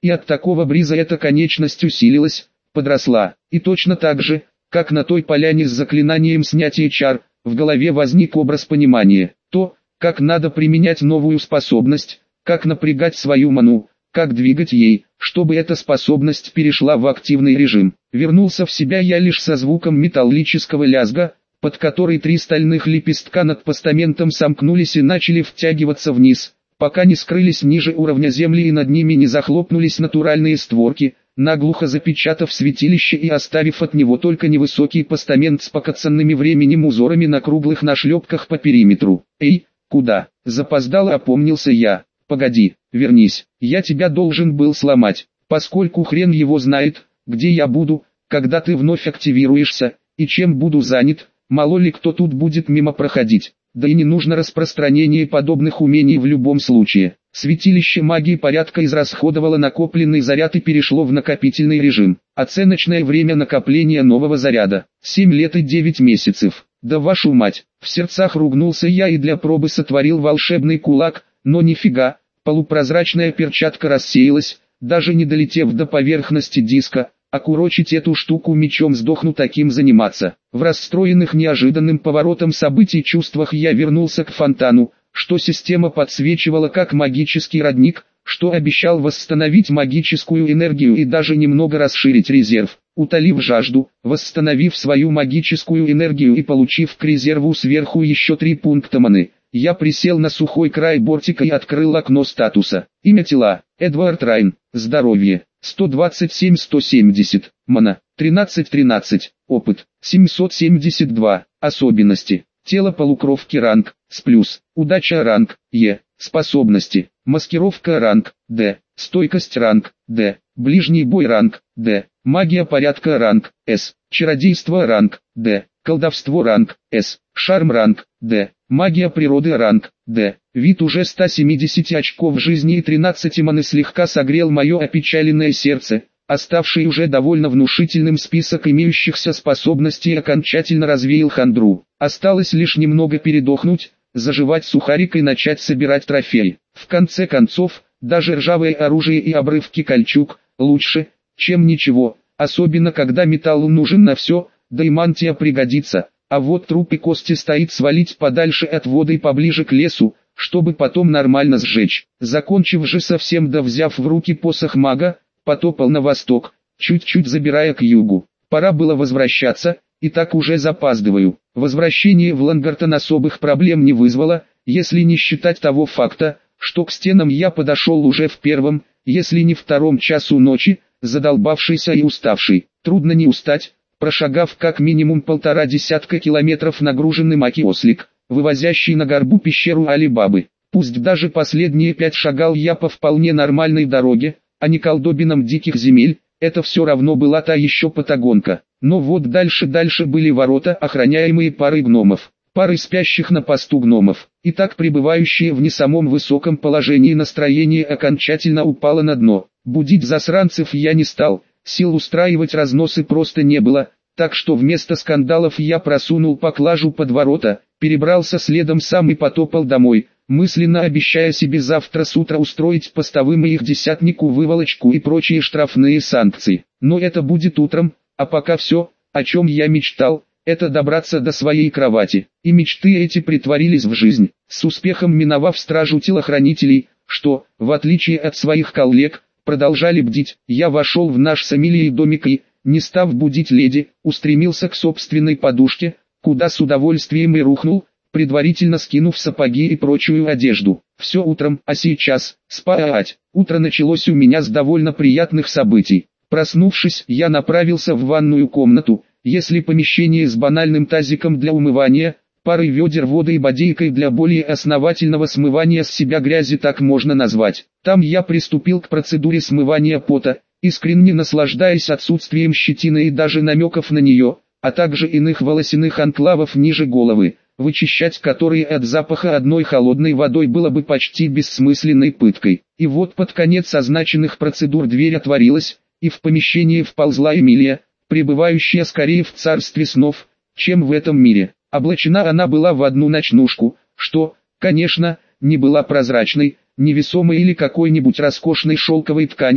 Speaker 1: и от такого бриза эта конечность усилилась, подросла, и точно так же, как на той поляне с заклинанием снятия чар, в голове возник образ понимания, то, как надо применять новую способность, как напрягать свою ману, как двигать ей, чтобы эта способность перешла в активный режим. Вернулся в себя я лишь со звуком металлического лязга, под который три стальных лепестка над постаментом сомкнулись и начали втягиваться вниз, пока не скрылись ниже уровня земли и над ними не захлопнулись натуральные створки, наглухо запечатав святилище и оставив от него только невысокий постамент с покоцанными временем узорами на круглых нашлепках по периметру. «Эй, куда?» – запоздало опомнился я. «Погоди, вернись, я тебя должен был сломать, поскольку хрен его знает, где я буду, когда ты вновь активируешься, и чем буду занят, мало ли кто тут будет мимо проходить, да и не нужно распространение подобных умений в любом случае». Святилище магии порядка израсходовало накопленный заряд и перешло в накопительный режим. Оценочное время накопления нового заряда – семь лет и девять месяцев. Да вашу мать, в сердцах ругнулся я и для пробы сотворил волшебный кулак, но нифига, полупрозрачная перчатка рассеялась, даже не долетев до поверхности диска. Окурочить эту штуку мечом сдохну таким заниматься. В расстроенных неожиданным поворотом событий чувствах я вернулся к фонтану, что система подсвечивала как магический родник, что обещал восстановить магическую энергию и даже немного расширить резерв. Утолив жажду, восстановив свою магическую энергию и получив к резерву сверху еще три пункта маны, я присел на сухой край бортика и открыл окно статуса. Имя тела: Эдвард Райн. Здоровье: сто двадцать семь сто семьдесят. Мана: тринадцать тринадцать. Опыт: семьсот семьдесят два. Особенности: тело полукровки ранг С+, удача ранг Е, способности: маскировка ранг Д, стойкость ранг Д, ближний бой ранг Д, магия порядка ранг С, чародейство ранг Д, колдовство ранг С, шарм ранг Д, магия природы ранг Д. Вид уже ста семидесяти очков жизни и тринадцати маны слегка согрел мое опечаленное сердце. Оставший уже довольно внушительным список имеющихся способностей окончательно развеял хандру. Осталось лишь немного передохнуть, заживать сухарик и начать собирать трофеи. В конце концов, даже ржавое оружие и обрывки кольчуг лучше, чем ничего, особенно когда металлу нужен на все, да и мантия пригодится. А вот труп и кости стоит свалить подальше от воды и поближе к лесу, чтобы потом нормально сжечь. Закончив же совсем да взяв в руки посох мага, потопал на восток, чуть-чуть забирая к югу. Пора было возвращаться, и так уже запаздываю. Возвращение в Лангартон особых проблем не вызвало, если не считать того факта, что к стенам я подошел уже в первом, если не втором часу ночи, задолбавшийся и уставший. Трудно не устать, прошагав как минимум полтора десятка километров нагруженный маки-ослик, вывозящий на горбу пещеру Али-Бабы. Пусть даже последние пять шагал я по вполне нормальной дороге, а не колдобинам диких земель, это все равно была та еще патагонка. Но вот дальше-дальше были ворота, охраняемые парой гномов, парой спящих на посту гномов. И так пребывающее в не самом высоком положении настроение окончательно упало на дно. Будить засранцев я не стал, сил устраивать разносы просто не было, так что вместо скандалов я просунул поклажу под ворота, перебрался следом сам и потопал домой, мысленно обещая себе завтра с утра устроить постовым и их десятнику выволочку и прочие штрафные санкции. Но это будет утром, а пока все, о чем я мечтал, это добраться до своей кровати. И мечты эти притворились в жизнь, с успехом миновав стражу телохранителей, что, в отличие от своих коллег, продолжали бдить. Я вошел в наш с Эмилией домик и, не став будить леди, устремился к собственной подушке, куда с удовольствием и рухнул, предварительно скинув сапоги и прочую одежду. Все утром, а сейчас, спать. Утро началось у меня с довольно приятных событий. Проснувшись, я направился в ванную комнату, если помещение с банальным тазиком для умывания, парой ведер воды и бодейкой для более основательного смывания с себя грязи так можно назвать. Там я приступил к процедуре смывания пота, искренне наслаждаясь отсутствием щетины и даже намеков на нее, а также иных волосяных анклавов ниже головы, вычищать которые от запаха одной холодной водой было бы почти бессмысленной пыткой. И вот под конец означенных процедур дверь отворилась, и в помещение вползла Эмилия, пребывающая скорее в царстве снов, чем в этом мире. Облачена она была в одну ночнушку, что, конечно, не была прозрачной, невесомой или какой-нибудь роскошной шелковой тканью,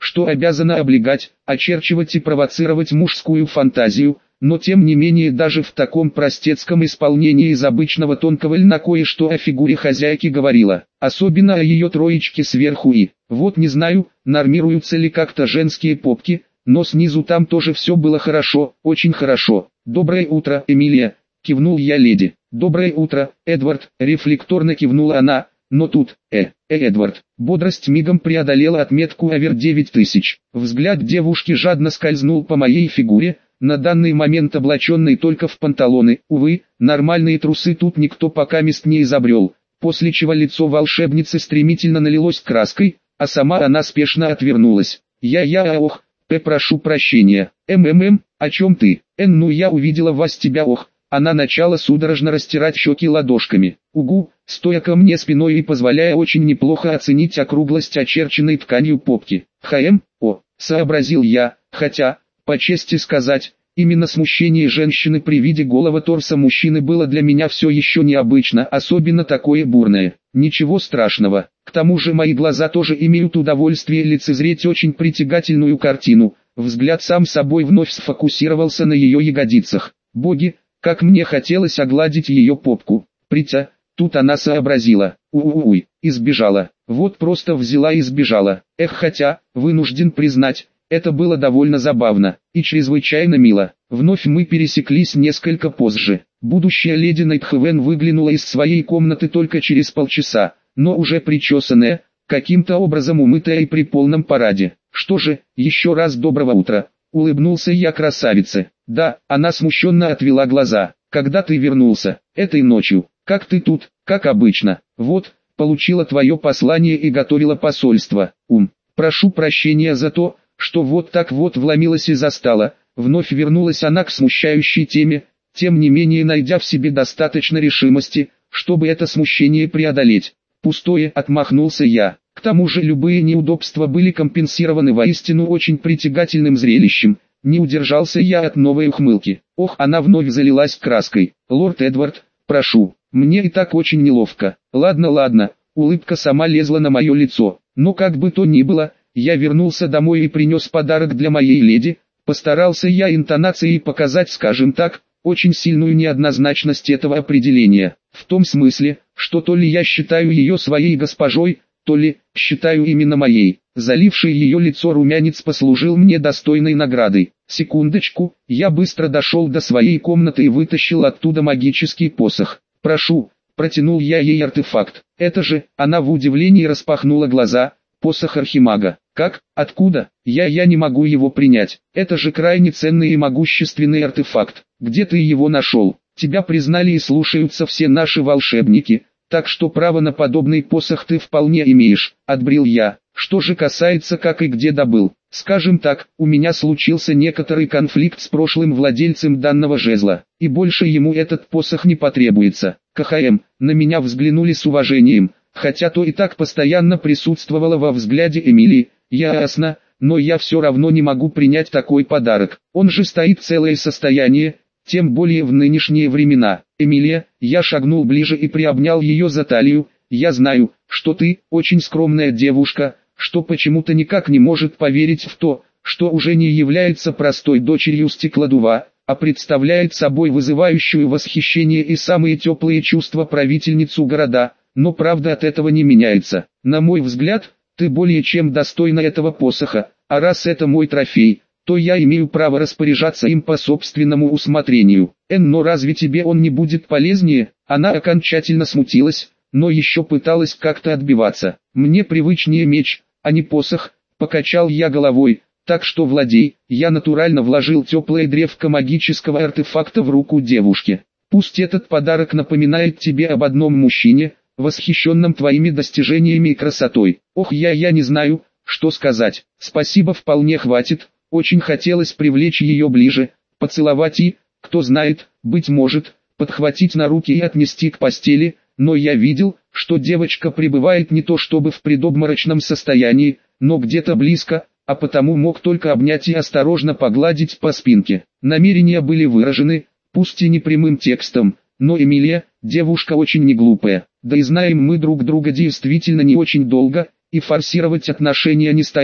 Speaker 1: что обязана облегать, очерчивать и провоцировать мужскую фантазию, но тем не менее даже в таком простецком исполнении из обычного тонкого льна кое-что о фигуре хозяйки говорила, особенно о ее троечке сверху и, вот не знаю, нормируются ли как-то женские попки, но снизу там тоже все было хорошо, очень хорошо. «Доброе утро, Эмилия», — кивнул я леди. «Доброе утро, Эдвард», — рефлекторно кивнула она, но тут, э, э, Эдвард, бодрость мигом преодолела отметку овер девять тысяч. Взгляд девушки жадно скользнул по моей фигуре, на данный момент облаченной только в панталоны, увы, нормальные трусы тут никто пока мест не изобрел, после чего лицо волшебницы стремительно налилось краской, а сама она спешно отвернулась. «Я-я, ох, П, прошу прощения, МММ, о чем ты, Н, ну я увидела вас тебя, ох». Она начала судорожно растирать щеки ладошками. Угу, стоя ко мне спиной и позволяя очень неплохо оценить округлость очерченной тканью попки. «ХМ, о», сообразил я, хотя, по чести сказать, именно смущение женщины при виде голого торса мужчины было для меня все еще необычно, особенно такое бурное. Ничего страшного, к тому же мои глаза тоже имеют удовольствие лицезреть очень притягательную картину. Взгляд сам собой вновь сфокусировался на ее ягодицах. Боги, как мне хотелось огладить ее попку. Притя, тут она сообразила. Уй-уй, избежала. Вот просто взяла и сбежала. Эх, хотя, вынужден признать, это было довольно забавно и чрезвычайно мило. Вновь мы пересеклись несколько позже. Будущая леди Найтхевен выглянула из своей комнаты только через полчаса, но уже причесанная, каким-то образом умытая и при полном параде. Что же, еще раз доброго утра. Улыбнулся я красавице. Да, она смущенно отвела глаза. Когда ты вернулся? Этой ночью. Как ты тут? Как обычно. Вот, получила твое послание и готовила посольство. Ум. Прошу прощения за то, что вот так вот вломилась и застала. Вновь вернулась она к смущающей теме, тем не менее найдя в себе достаточно решимости, чтобы это смущение преодолеть. Пустое, отмахнулся я. К тому же любые неудобства были компенсированы воистину очень притягательным зрелищем. Не удержался я от новой ухмылки. Ох, она вновь залилась краской. Лорд Эдвард, прошу, мне и так очень неловко. Ладно, ладно, улыбка сама лезла на мое лицо. Но как бы то ни было, я вернулся домой и принес подарок для моей леди. Постарался я интонацией показать, скажем так, очень сильную неоднозначность этого определения. В том смысле, что то ли я считаю ее своей госпожой, то ли считаю именно моей. Заливший ее лицо румянец послужил мне достойной наградой. Секундочку, я быстро дошел до своей комнаты и вытащил оттуда магический посох. «Прошу», протянул я ей артефакт. «Это же», она в удивлении распахнула глаза, «посох архимага». «Как? Откуда? Я я не могу его принять. Это же крайне ценный и могущественный артефакт. Где ты его нашел? Тебя признали и слушаются все наши волшебники, так что право на подобный посох ты вполне имеешь», — отбрил я. «Что же касается как и где добыл, скажем так, у меня случился некоторый конфликт с прошлым владельцем данного жезла, и больше ему этот посох не потребуется». КХМ, на меня взглянули с уважением, хотя то и так постоянно присутствовало во взгляде Эмилии. «Ясно, но я все равно не могу принять такой подарок, он же стоит целое состояние, тем более в нынешние времена». «Эмилия», я шагнул ближе и приобнял ее за талию, «я знаю, что ты, очень скромная девушка, что почему-то никак не может поверить в то, что уже не является простой дочерью стеклодува, а представляет собой вызывающую восхищение и самые теплые чувства правительницу города, но правда от этого не меняется. На мой взгляд, ты более чем достойна этого посоха, а раз это мой трофей, то я имею право распоряжаться им по собственному усмотрению. Эн, но разве тебе он не будет полезнее?» Она окончательно смутилась, но еще пыталась как-то отбиваться. «Мне привычнее меч, а не посох», — покачал я головой. «Так что владей». Я натурально вложил теплое древко магического артефакта в руку девушки. «Пусть этот подарок напоминает тебе об одном мужчине, восхищенном твоими достижениями и красотой». Ох, я я не знаю, что сказать. Спасибо, вполне хватит. Очень хотелось привлечь ее ближе, поцеловать и, кто знает, быть может, подхватить на руки и отнести к постели, но я видел, что девочка пребывает не то чтобы в предобморочном состоянии, но где-то близко, а потому мог только обнять и осторожно погладить по спинке. Намерения были выражены, пусть и не прямым текстом, но Эмилия, девушка очень неглупая, да и знаем мы друг друга действительно не очень долго, и форсировать отношения не стоит.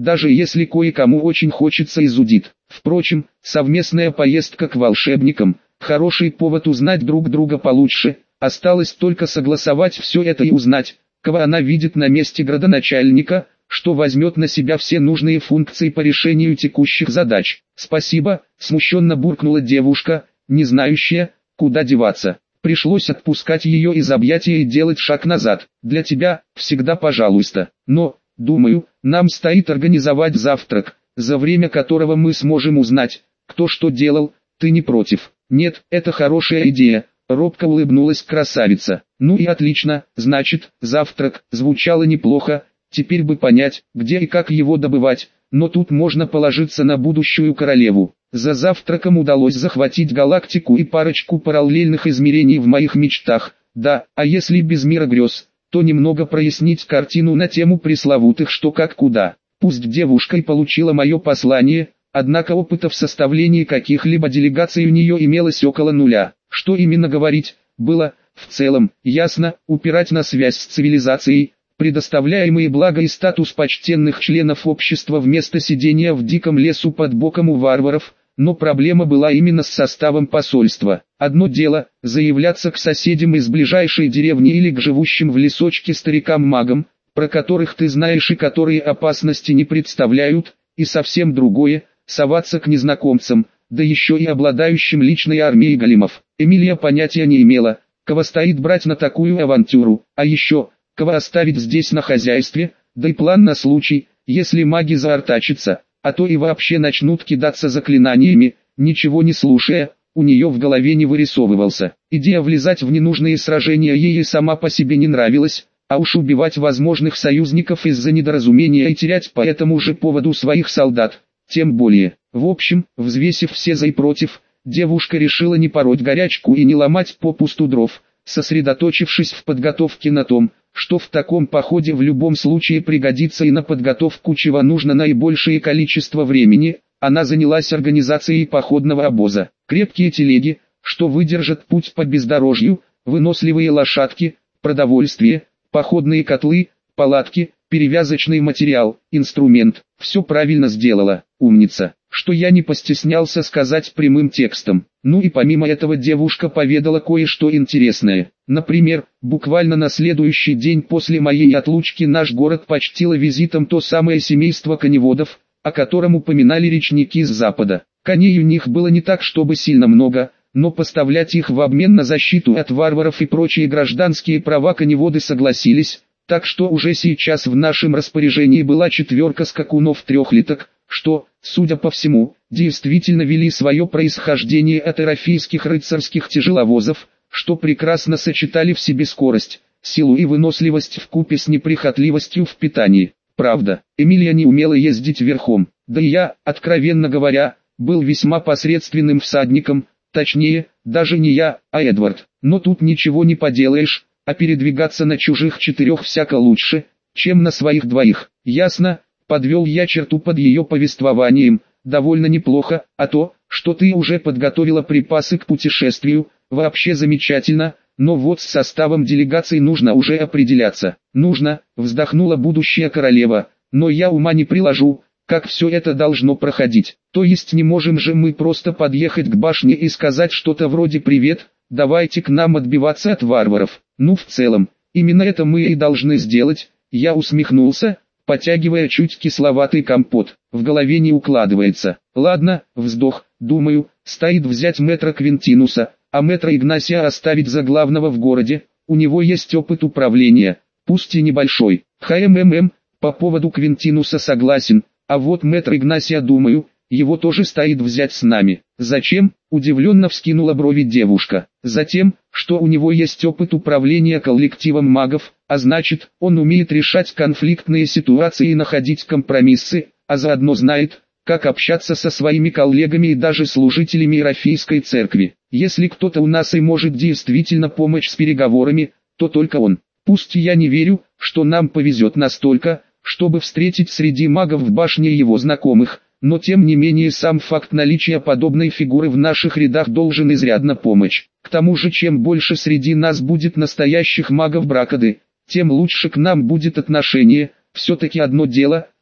Speaker 1: даже если кое-кому очень хочется и зудит. Впрочем, совместная поездка к волшебникам – хороший повод узнать друг друга получше, осталось только согласовать все это и узнать, кого она видит на месте градоначальника, что возьмет на себя все нужные функции по решению текущих задач. «Спасибо», – смущенно буркнула девушка, не знающая, куда деваться. Пришлось отпускать ее из объятия и делать шаг назад. «Для тебя, всегда пожалуйста. Но, думаю, нам стоит организовать завтрак, за время которого мы сможем узнать, кто что делал, ты не против?» «Нет, это хорошая идея», – робко улыбнулась красавица. «Ну и отлично, значит, завтрак», звучало неплохо, теперь бы понять, где и как его добывать, но тут можно положиться на будущую королеву. За завтраком удалось захватить галактику и парочку параллельных измерений в моих мечтах, да, а если без мира грез, то немного прояснить картину на тему пресловутых что как куда. Пусть девушка и получила мое послание, однако опыта в составлении каких-либо делегаций у нее имелось около нуля. Что именно говорить, было, в целом, ясно, упирать на связь с цивилизацией, предоставляемые блага и статус почтенных членов общества вместо сидения в диком лесу под боком у варваров, но проблема была именно с составом посольства. Одно дело – заявляться к соседям из ближайшей деревни или к живущим в лесочке старикам-магам, про которых ты знаешь и которые опасности не представляют, и совсем другое – соваться к незнакомцам, да еще и обладающим личной армией големов. Эмилия понятия не имела, кого стоит брать на такую авантюру, а еще, кого оставить здесь на хозяйстве, да и план на случай, если маги заортачатся, а то и вообще начнут кидаться заклинаниями, ничего не слушая, у нее в голове не вырисовывался. Идея влезать в ненужные сражения ей и сама по себе не нравилась, а уж убивать возможных союзников из-за недоразумения и терять по этому же поводу своих солдат, тем более. В общем, взвесив все за и против, девушка решила не пороть горячку и не ломать попусту дров, сосредоточившись в подготовке на том, что в таком походе в любом случае пригодится и на подготовку чего нужно наибольшее количество времени, она занялась организацией походного обоза. Крепкие телеги, что выдержат путь по бездорожью, выносливые лошадки, продовольствие, походные котлы, палатки, перевязочный материал, инструмент. Все правильно сделала, умница, что я не постеснялся сказать прямым текстом. Ну и помимо этого девушка поведала кое-что интересное. Например, буквально на следующий день после моей отлучки наш город почтило визитом то самое семейство коневодов, о котором упоминали речники с запада. Коней у них было не так чтобы сильно много, но поставлять их в обмен на защиту от варваров и прочие гражданские права коневоды согласились, так что уже сейчас в нашем распоряжении была четверка скакунов-трехлеток, что, судя по всему, действительно вели свое происхождение от эрафийских рыцарских тяжеловозов, что прекрасно сочетали в себе скорость, силу и выносливость вкупе с неприхотливостью в питании. Правда, Эмилия не умела ездить верхом, да и я, откровенно говоря, был весьма посредственным всадником, точнее, даже не я, а Эдвард. Но тут ничего не поделаешь, а передвигаться на чужих четырех всяко лучше, чем на своих двоих. Ясно, подвел я черту под ее повествованием, довольно неплохо, а то, что ты уже подготовила припасы к путешествию, вообще замечательно, но вот с составом делегации нужно уже определяться. Нужно, вздохнула будущая королева, но я ума не приложу, как все это должно проходить. То есть не можем же мы просто подъехать к башне и сказать что-то вроде «Привет, давайте к нам отбиваться от варваров». Ну в целом, именно это мы и должны сделать, я усмехнулся, потягивая чуть кисловатый компот. В голове не укладывается. Ладно, вздох, думаю, стоит взять мэтра Квинтинуса, а мэтра Игнасия оставить за главного в городе, у него есть опыт управления, пусть и небольшой. ХММ, по поводу Квинтинуса согласен, а вот мэтра Игнасия думаю, его тоже стоит взять с нами. Зачем? Удивленно вскинула брови девушка. Затем, что у него есть опыт управления коллективом магов, а значит, он умеет решать конфликтные ситуации и находить компромиссы, а заодно знает, как общаться со своими коллегами и даже служителями Иерофейской церкви. Если кто-то у нас и может действительно помочь с переговорами, то только он. Пусть я не верю, что нам повезет настолько, чтобы встретить среди магов в башне его знакомых, но тем не менее сам факт наличия подобной фигуры в наших рядах должен изрядно помочь. К тому же чем больше среди нас будет настоящих магов Бракады, тем лучше к нам будет отношение. Все-таки одно дело –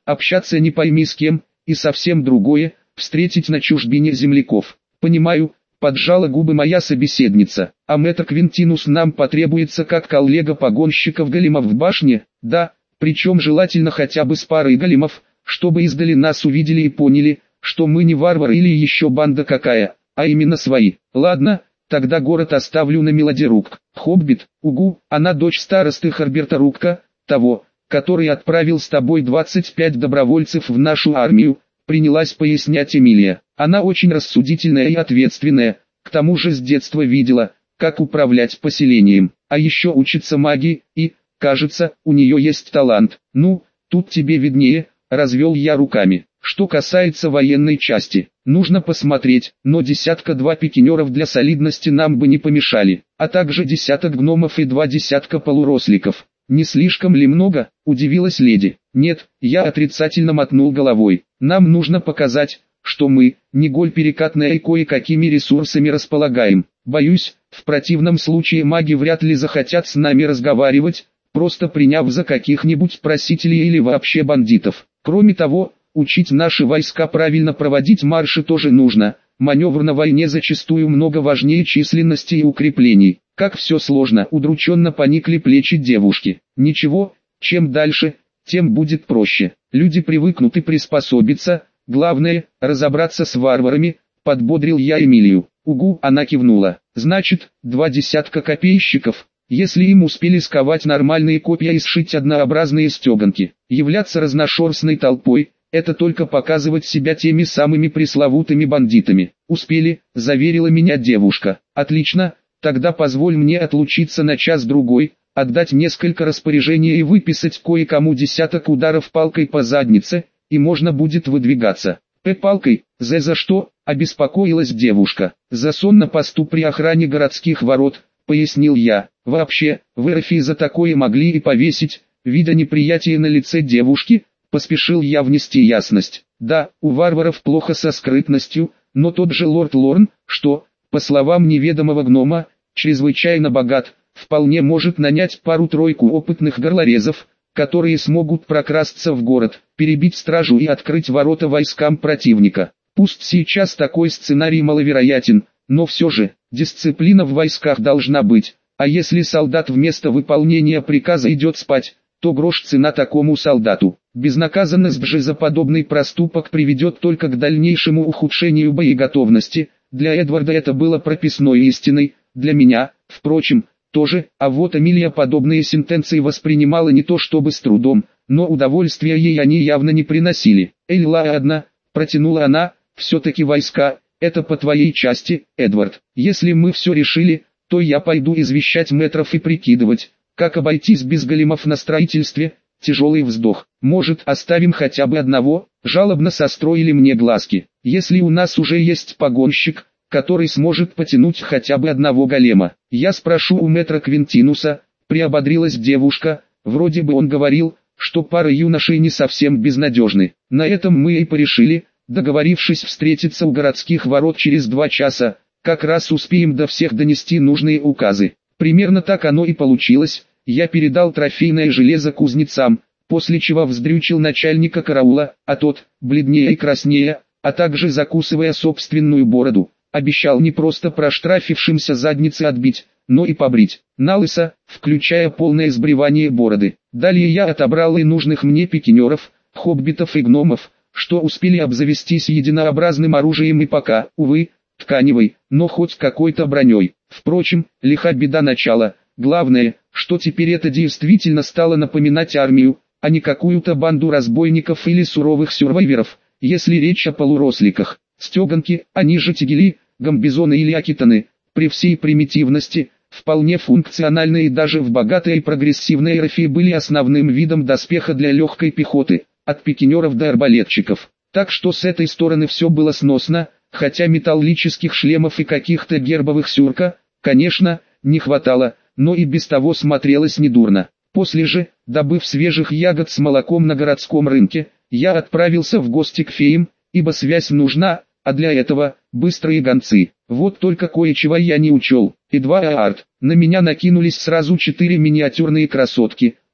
Speaker 1: общаться не пойми с кем, и совсем другое – встретить на чужбине земляков. Понимаю, поджала губы моя собеседница. А мэтр Квинтинус нам потребуется как коллега погонщиков големов в башне? Да, причем желательно хотя бы с парой големов, чтобы издали нас увидели и поняли, что мы не варвары или еще банда какая, а именно свои. Ладно, тогда город оставлю на Мелоди Рукк. Хоббит, угу, она дочь старосты Харберта Рукка, того, который отправил с тобой двадцать пять добровольцев в нашу армию, принялась пояснять Эмилия. Она очень рассудительная и ответственная, к тому же с детства видела, как управлять поселением, а еще учится магии, и, кажется, у нее есть талант. Ну, тут тебе виднее, развел я руками. Что касается военной части, нужно посмотреть, но десятка-два пикинеров для солидности нам бы не помешали, а также десяток гномов и два десятка полуросликов. Не слишком ли много, удивилась леди. Нет, я отрицательно мотнул головой. Нам нужно показать, что мы, не голь перекатная и кое-какими ресурсами располагаем. Боюсь, в противном случае маги вряд ли захотят с нами разговаривать, просто приняв за каких-нибудь просителей или вообще бандитов. Кроме того, учить наши войска правильно проводить марши тоже нужно. Маневр на войне зачастую много важнее численности и укреплений. Как все сложно, удрученно поникли плечи девушки. Ничего, чем дальше, тем будет проще. Люди привыкнут и приспособятся. Главное, разобраться с варварами, подбодрил я Эмилию. Угу, она кивнула. Значит, два десятка копейщиков, если им успели сковать нормальные копья и сшить однообразные стеганки. Являться разношерстной толпой — это только показывать себя теми самыми пресловутыми бандитами. Успели, заверила меня девушка. Отлично, тогда позволь мне отлучиться на час-другой, отдать несколько распоряжений и выписать кое-кому десяток ударов палкой по заднице, и можно будет выдвигаться. П. палкой, З за что, обеспокоилась девушка. За сон на посту при охране городских ворот, пояснил я. Вообще, в Эрфи за такое могли и повесить. Видя неприятие на лице девушки, поспешил я внести ясность. Да, у варваров плохо со скрытностью, но тот же лорд Лорн, что, по словам неведомого гнома, чрезвычайно богат, вполне может нанять пару-тройку опытных горлорезов, которые смогут прокрасться в город, перебить стражу и открыть ворота войскам противника. Пусть сейчас такой сценарий маловероятен, но все же, дисциплина в войсках должна быть, а если солдат вместо выполнения приказа идет спать, то грош цена такому солдату. Безнаказанность же за подобный проступок приведет только к дальнейшему ухудшению боеготовности. Для Эдварда это было прописной истиной, для меня, впрочем, тоже, а вот Эмилия подобные сентенции воспринимала не то чтобы с трудом, но удовольствия ей они явно не приносили. «Эльла одна», протянула она, «все-таки войска, это по твоей части, Эдвард. Если мы все решили, то я пойду извещать мэтров и прикидывать, как обойтись без големов на строительстве». Тяжелый вздох. «Может, оставим хотя бы одного?» Жалобно состроили мне глазки. «Если у нас уже есть погонщик, который сможет потянуть хотя бы одного голема, я спрошу у мэтра Квинтинуса», приободрилась девушка. Вроде бы он говорил, что пара юношей не совсем безнадежны. На этом мы и порешили, договорившись встретиться у городских ворот через два часа, как раз успеем до всех донести нужные указы. Примерно так оно и получилось. Я передал трофейное железо кузнецам, после чего вздрючил начальника караула, а тот, бледнее и краснее, а также закусывая собственную бороду, обещал не просто проштрафившимся задницы отбить, но и побрить, налысо, включая полное сбривание бороды. Далее я отобрал и нужных мне пикинеров, хоббитов и гномов, что успели обзавестись единообразным оружием и пока, увы, тканевой, но хоть какой-то броней. Впрочем, лиха беда начала. Главное, что теперь это действительно стало напоминать армию, а не какую-то банду разбойников или суровых сюрвайверов, если речь о полуросликах. Стеганки, они же тигели, гамбизоны или акитаны, при всей примитивности, вполне функциональные и даже в богатой и прогрессивной Эрфии были основным видом доспеха для легкой пехоты, от пикинеров до арбалетчиков. Так что с этой стороны все было сносно, хотя металлических шлемов и каких-то гербовых сюрка, конечно, не хватало, но и без того смотрелось недурно. После же, добыв свежих ягод с молоком на городском рынке, я отправился в гости к феям, ибо связь нужна, а для этого быстрые гонцы. Вот только кое-чего я не учел. Едва Аарт, на меня накинулись сразу четыре миниатюрные красотки,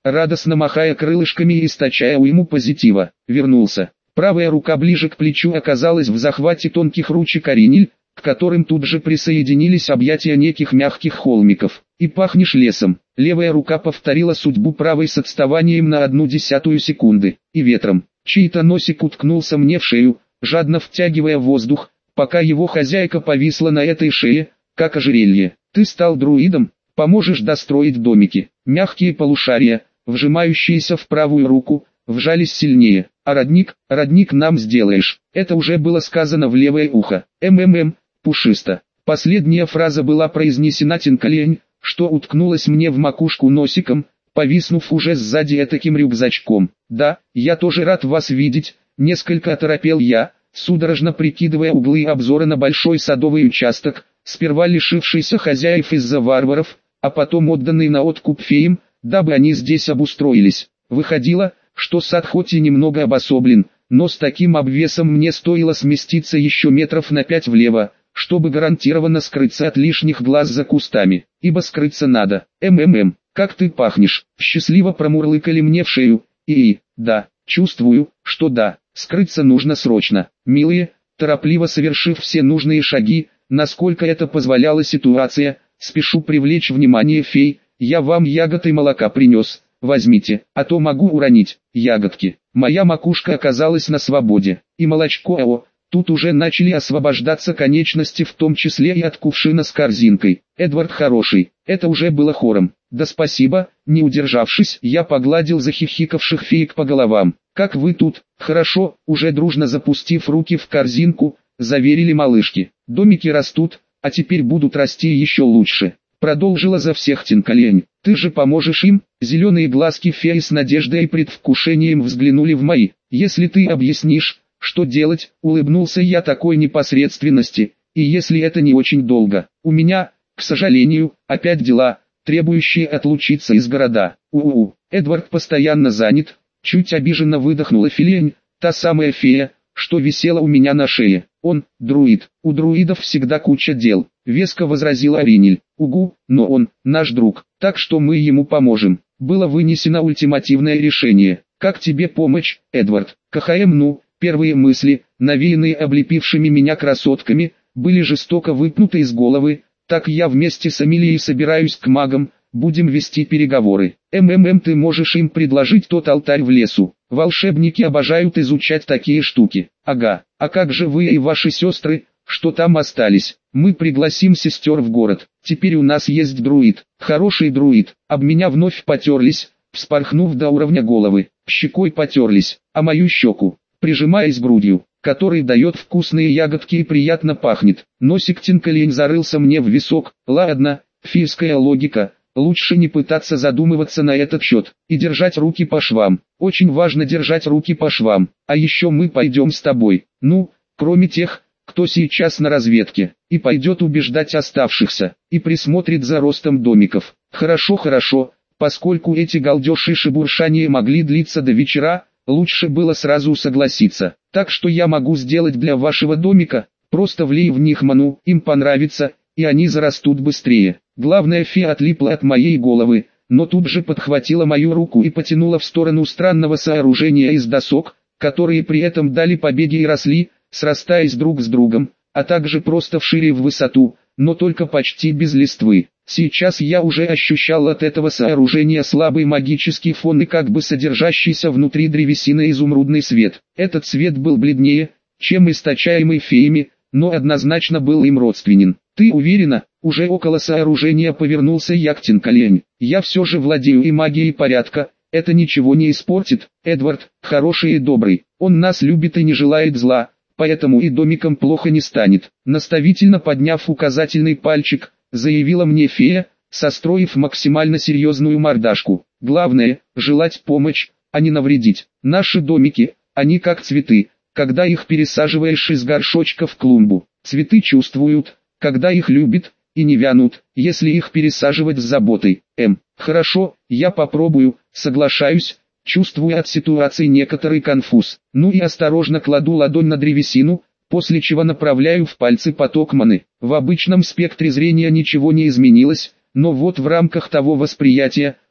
Speaker 1: радостно махая крылышками и источая уйму позитива. Вернулся. Правая рука ближе к плечу оказалась в захвате тонких ручек Ариниль, к которым тут же присоединились объятия неких мягких холмиков. И пахнешь лесом. Левая рука повторила судьбу правой с отставанием на одну десятую секунды. И ветром. Чей-то носик уткнулся мне в шею, жадно втягивая воздух, пока его хозяйка повисла на этой шее, как ожерелье. Ты стал друидом, поможешь достроить домики. Мягкие полушария, вжимающиеся в правую руку, вжались сильнее. А родник, родник нам сделаешь. Это уже было сказано в левое ухо. МММ, пушисто. Последняя фраза была произнесена Тинкалень, что уткнулась мне в макушку носиком, повиснув уже сзади этаким рюкзачком. Да, я тоже рад вас видеть, несколько оторопел я, судорожно прикидывая углы обзора на большой садовый участок, сперва лишившийся хозяев из-за варваров, а потом отданный на откуп феям, дабы они здесь обустроились. Выходило, что сад хоть и немного обособлен, но с таким обвесом мне стоило сместиться еще метров на пять влево, чтобы гарантированно скрыться от лишних глаз за кустами, ибо скрыться надо. МММ, как ты пахнешь, счастливо промурлыкали мне в шею, и, да, чувствую, что да, скрыться нужно срочно. Милые, торопливо совершив все нужные шаги, насколько это позволяла ситуация, спешу привлечь внимание фей, я вам ягод и молока принес. Возьмите, а то могу уронить. Ягодки. Моя макушка оказалась на свободе. И молочко, о, тут уже начали освобождаться конечности, в том числе и от кувшина с корзинкой. Эдвард хороший. Это уже было хором. Да спасибо, не удержавшись, я погладил захихикавших феек по головам. Как вы тут? Хорошо, уже дружно запустив руки в корзинку, заверили малышки. Домики растут, а теперь будут расти еще лучше. Продолжила за всех Тинкалень. Ты же поможешь им? Зеленые глазки феи с надеждой и предвкушением взглянули в мои. Если ты объяснишь, что делать, улыбнулся я такой непосредственности, и если это не очень долго. У меня, к сожалению, опять дела, требующие отлучиться из города. У-у-у, Эдвард постоянно занят, чуть обиженно выдохнула Филень, та самая фея, что висела у меня на шее. Он, друид, у друидов всегда куча дел, веско возразила Ариниль. Угу, но он, наш друг, так что мы ему поможем. Было вынесено ультимативное решение. Как тебе помочь, Эдвард? КХМ ну, первые мысли, навеянные облепившими меня красотками, были жестоко выпнуты из головы. Так я вместе с Эмилией собираюсь к магам, будем вести переговоры. МММ ты можешь им предложить тот алтарь в лесу. Волшебники обожают изучать такие штуки. Ага, а как же вы и ваши сестры, что там остались? Мы пригласим сестер в город. Теперь у нас есть друид, хороший друид. Об меня вновь потерлись, вспорхнув до уровня головы. Щекой потерлись, а мою щеку, прижимаясь грудью, который дает вкусные ягодки и приятно пахнет. Носик Тинкалень зарылся мне в висок. Ладно, фейская логика. Лучше не пытаться задумываться на этот счет, и держать руки по швам. Очень важно держать руки по швам. А еще мы пойдем с тобой. Ну, кроме тех, кто сейчас на разведке, и пойдет убеждать оставшихся, и присмотрит за ростом домиков. Хорошо, хорошо, поскольку эти галдеши и шебуршания могли длиться до вечера, лучше было сразу согласиться. Так что я могу сделать для вашего домика, просто влей в них ману, им понравится, и они зарастут быстрее. Главная фея отлипла от моей головы, но тут же подхватила мою руку и потянула в сторону странного сооружения из досок, которые при этом дали побеги и росли, срастаясь друг с другом, а также просто вшире в высоту, но только почти без листвы. Сейчас я уже ощущал от этого сооружения слабый магический фон и как бы содержащийся внутри древесины изумрудный свет. Этот свет был бледнее, чем источаемый феями, но однозначно был им родственен. Ты уверена? Уже около сооружения повернулся я к Тинкалень. Я все же владею и магией порядка, это ничего не испортит. Эдвард, хороший и добрый, он нас любит и не желает зла, поэтому и домиком плохо не станет. Наставительно подняв указательный пальчик, заявила мне фея, состроив максимально серьезную мордашку. Главное, желать помощь, а не навредить. Наши домики, они как цветы, когда их пересаживаешь из горшочка в клумбу. Цветы чувствуют, когда их любят, и не вянут, если их пересаживать с заботой. М. Хорошо, я попробую, соглашаюсь, чувствуя от ситуации некоторый конфуз. Ну и осторожно кладу ладонь на древесину, после чего направляю в пальцы поток маны. В обычном спектре зрения ничего не изменилось, но вот в рамках того восприятия,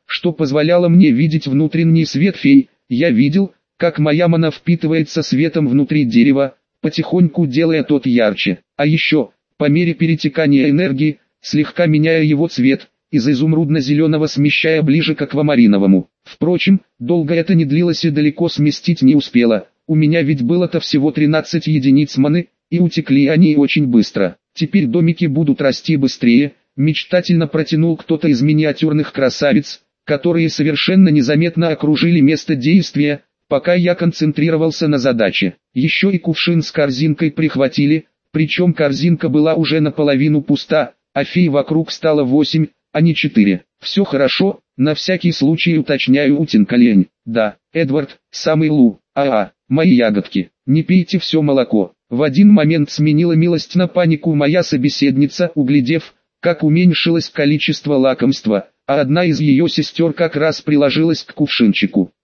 Speaker 1: что позволяло мне видеть внутренний свет фей. Я видел, как моя мана впитывается светом внутри дерева, потихоньку делая тот ярче. А еще, по мере перетекания энергии, слегка меняя его цвет, из изумрудно-зеленого смещая ближе к аквамариновому. Впрочем, долго это не длилось и далеко сместить не успела. У меня ведь было-то всего тринадцать единиц маны, и утекли они очень быстро. Теперь домики будут расти быстрее, мечтательно протянул кто-то из миниатюрных красавиц, которые совершенно незаметно окружили место действия, пока я концентрировался на задаче. Еще и кувшин с корзинкой прихватили, причем корзинка была уже наполовину пуста, а фей вокруг стало восемь, а не четыре. Все хорошо, на всякий случай уточняю у Тинкалень. Да, Эдвард, самый лу, а-а, мои ягодки, не пейте все молоко. В один момент сменила милость на панику моя собеседница, углядев, как уменьшилось количество лакомства, а одна из ее сестер как раз приложилась к кувшинчику.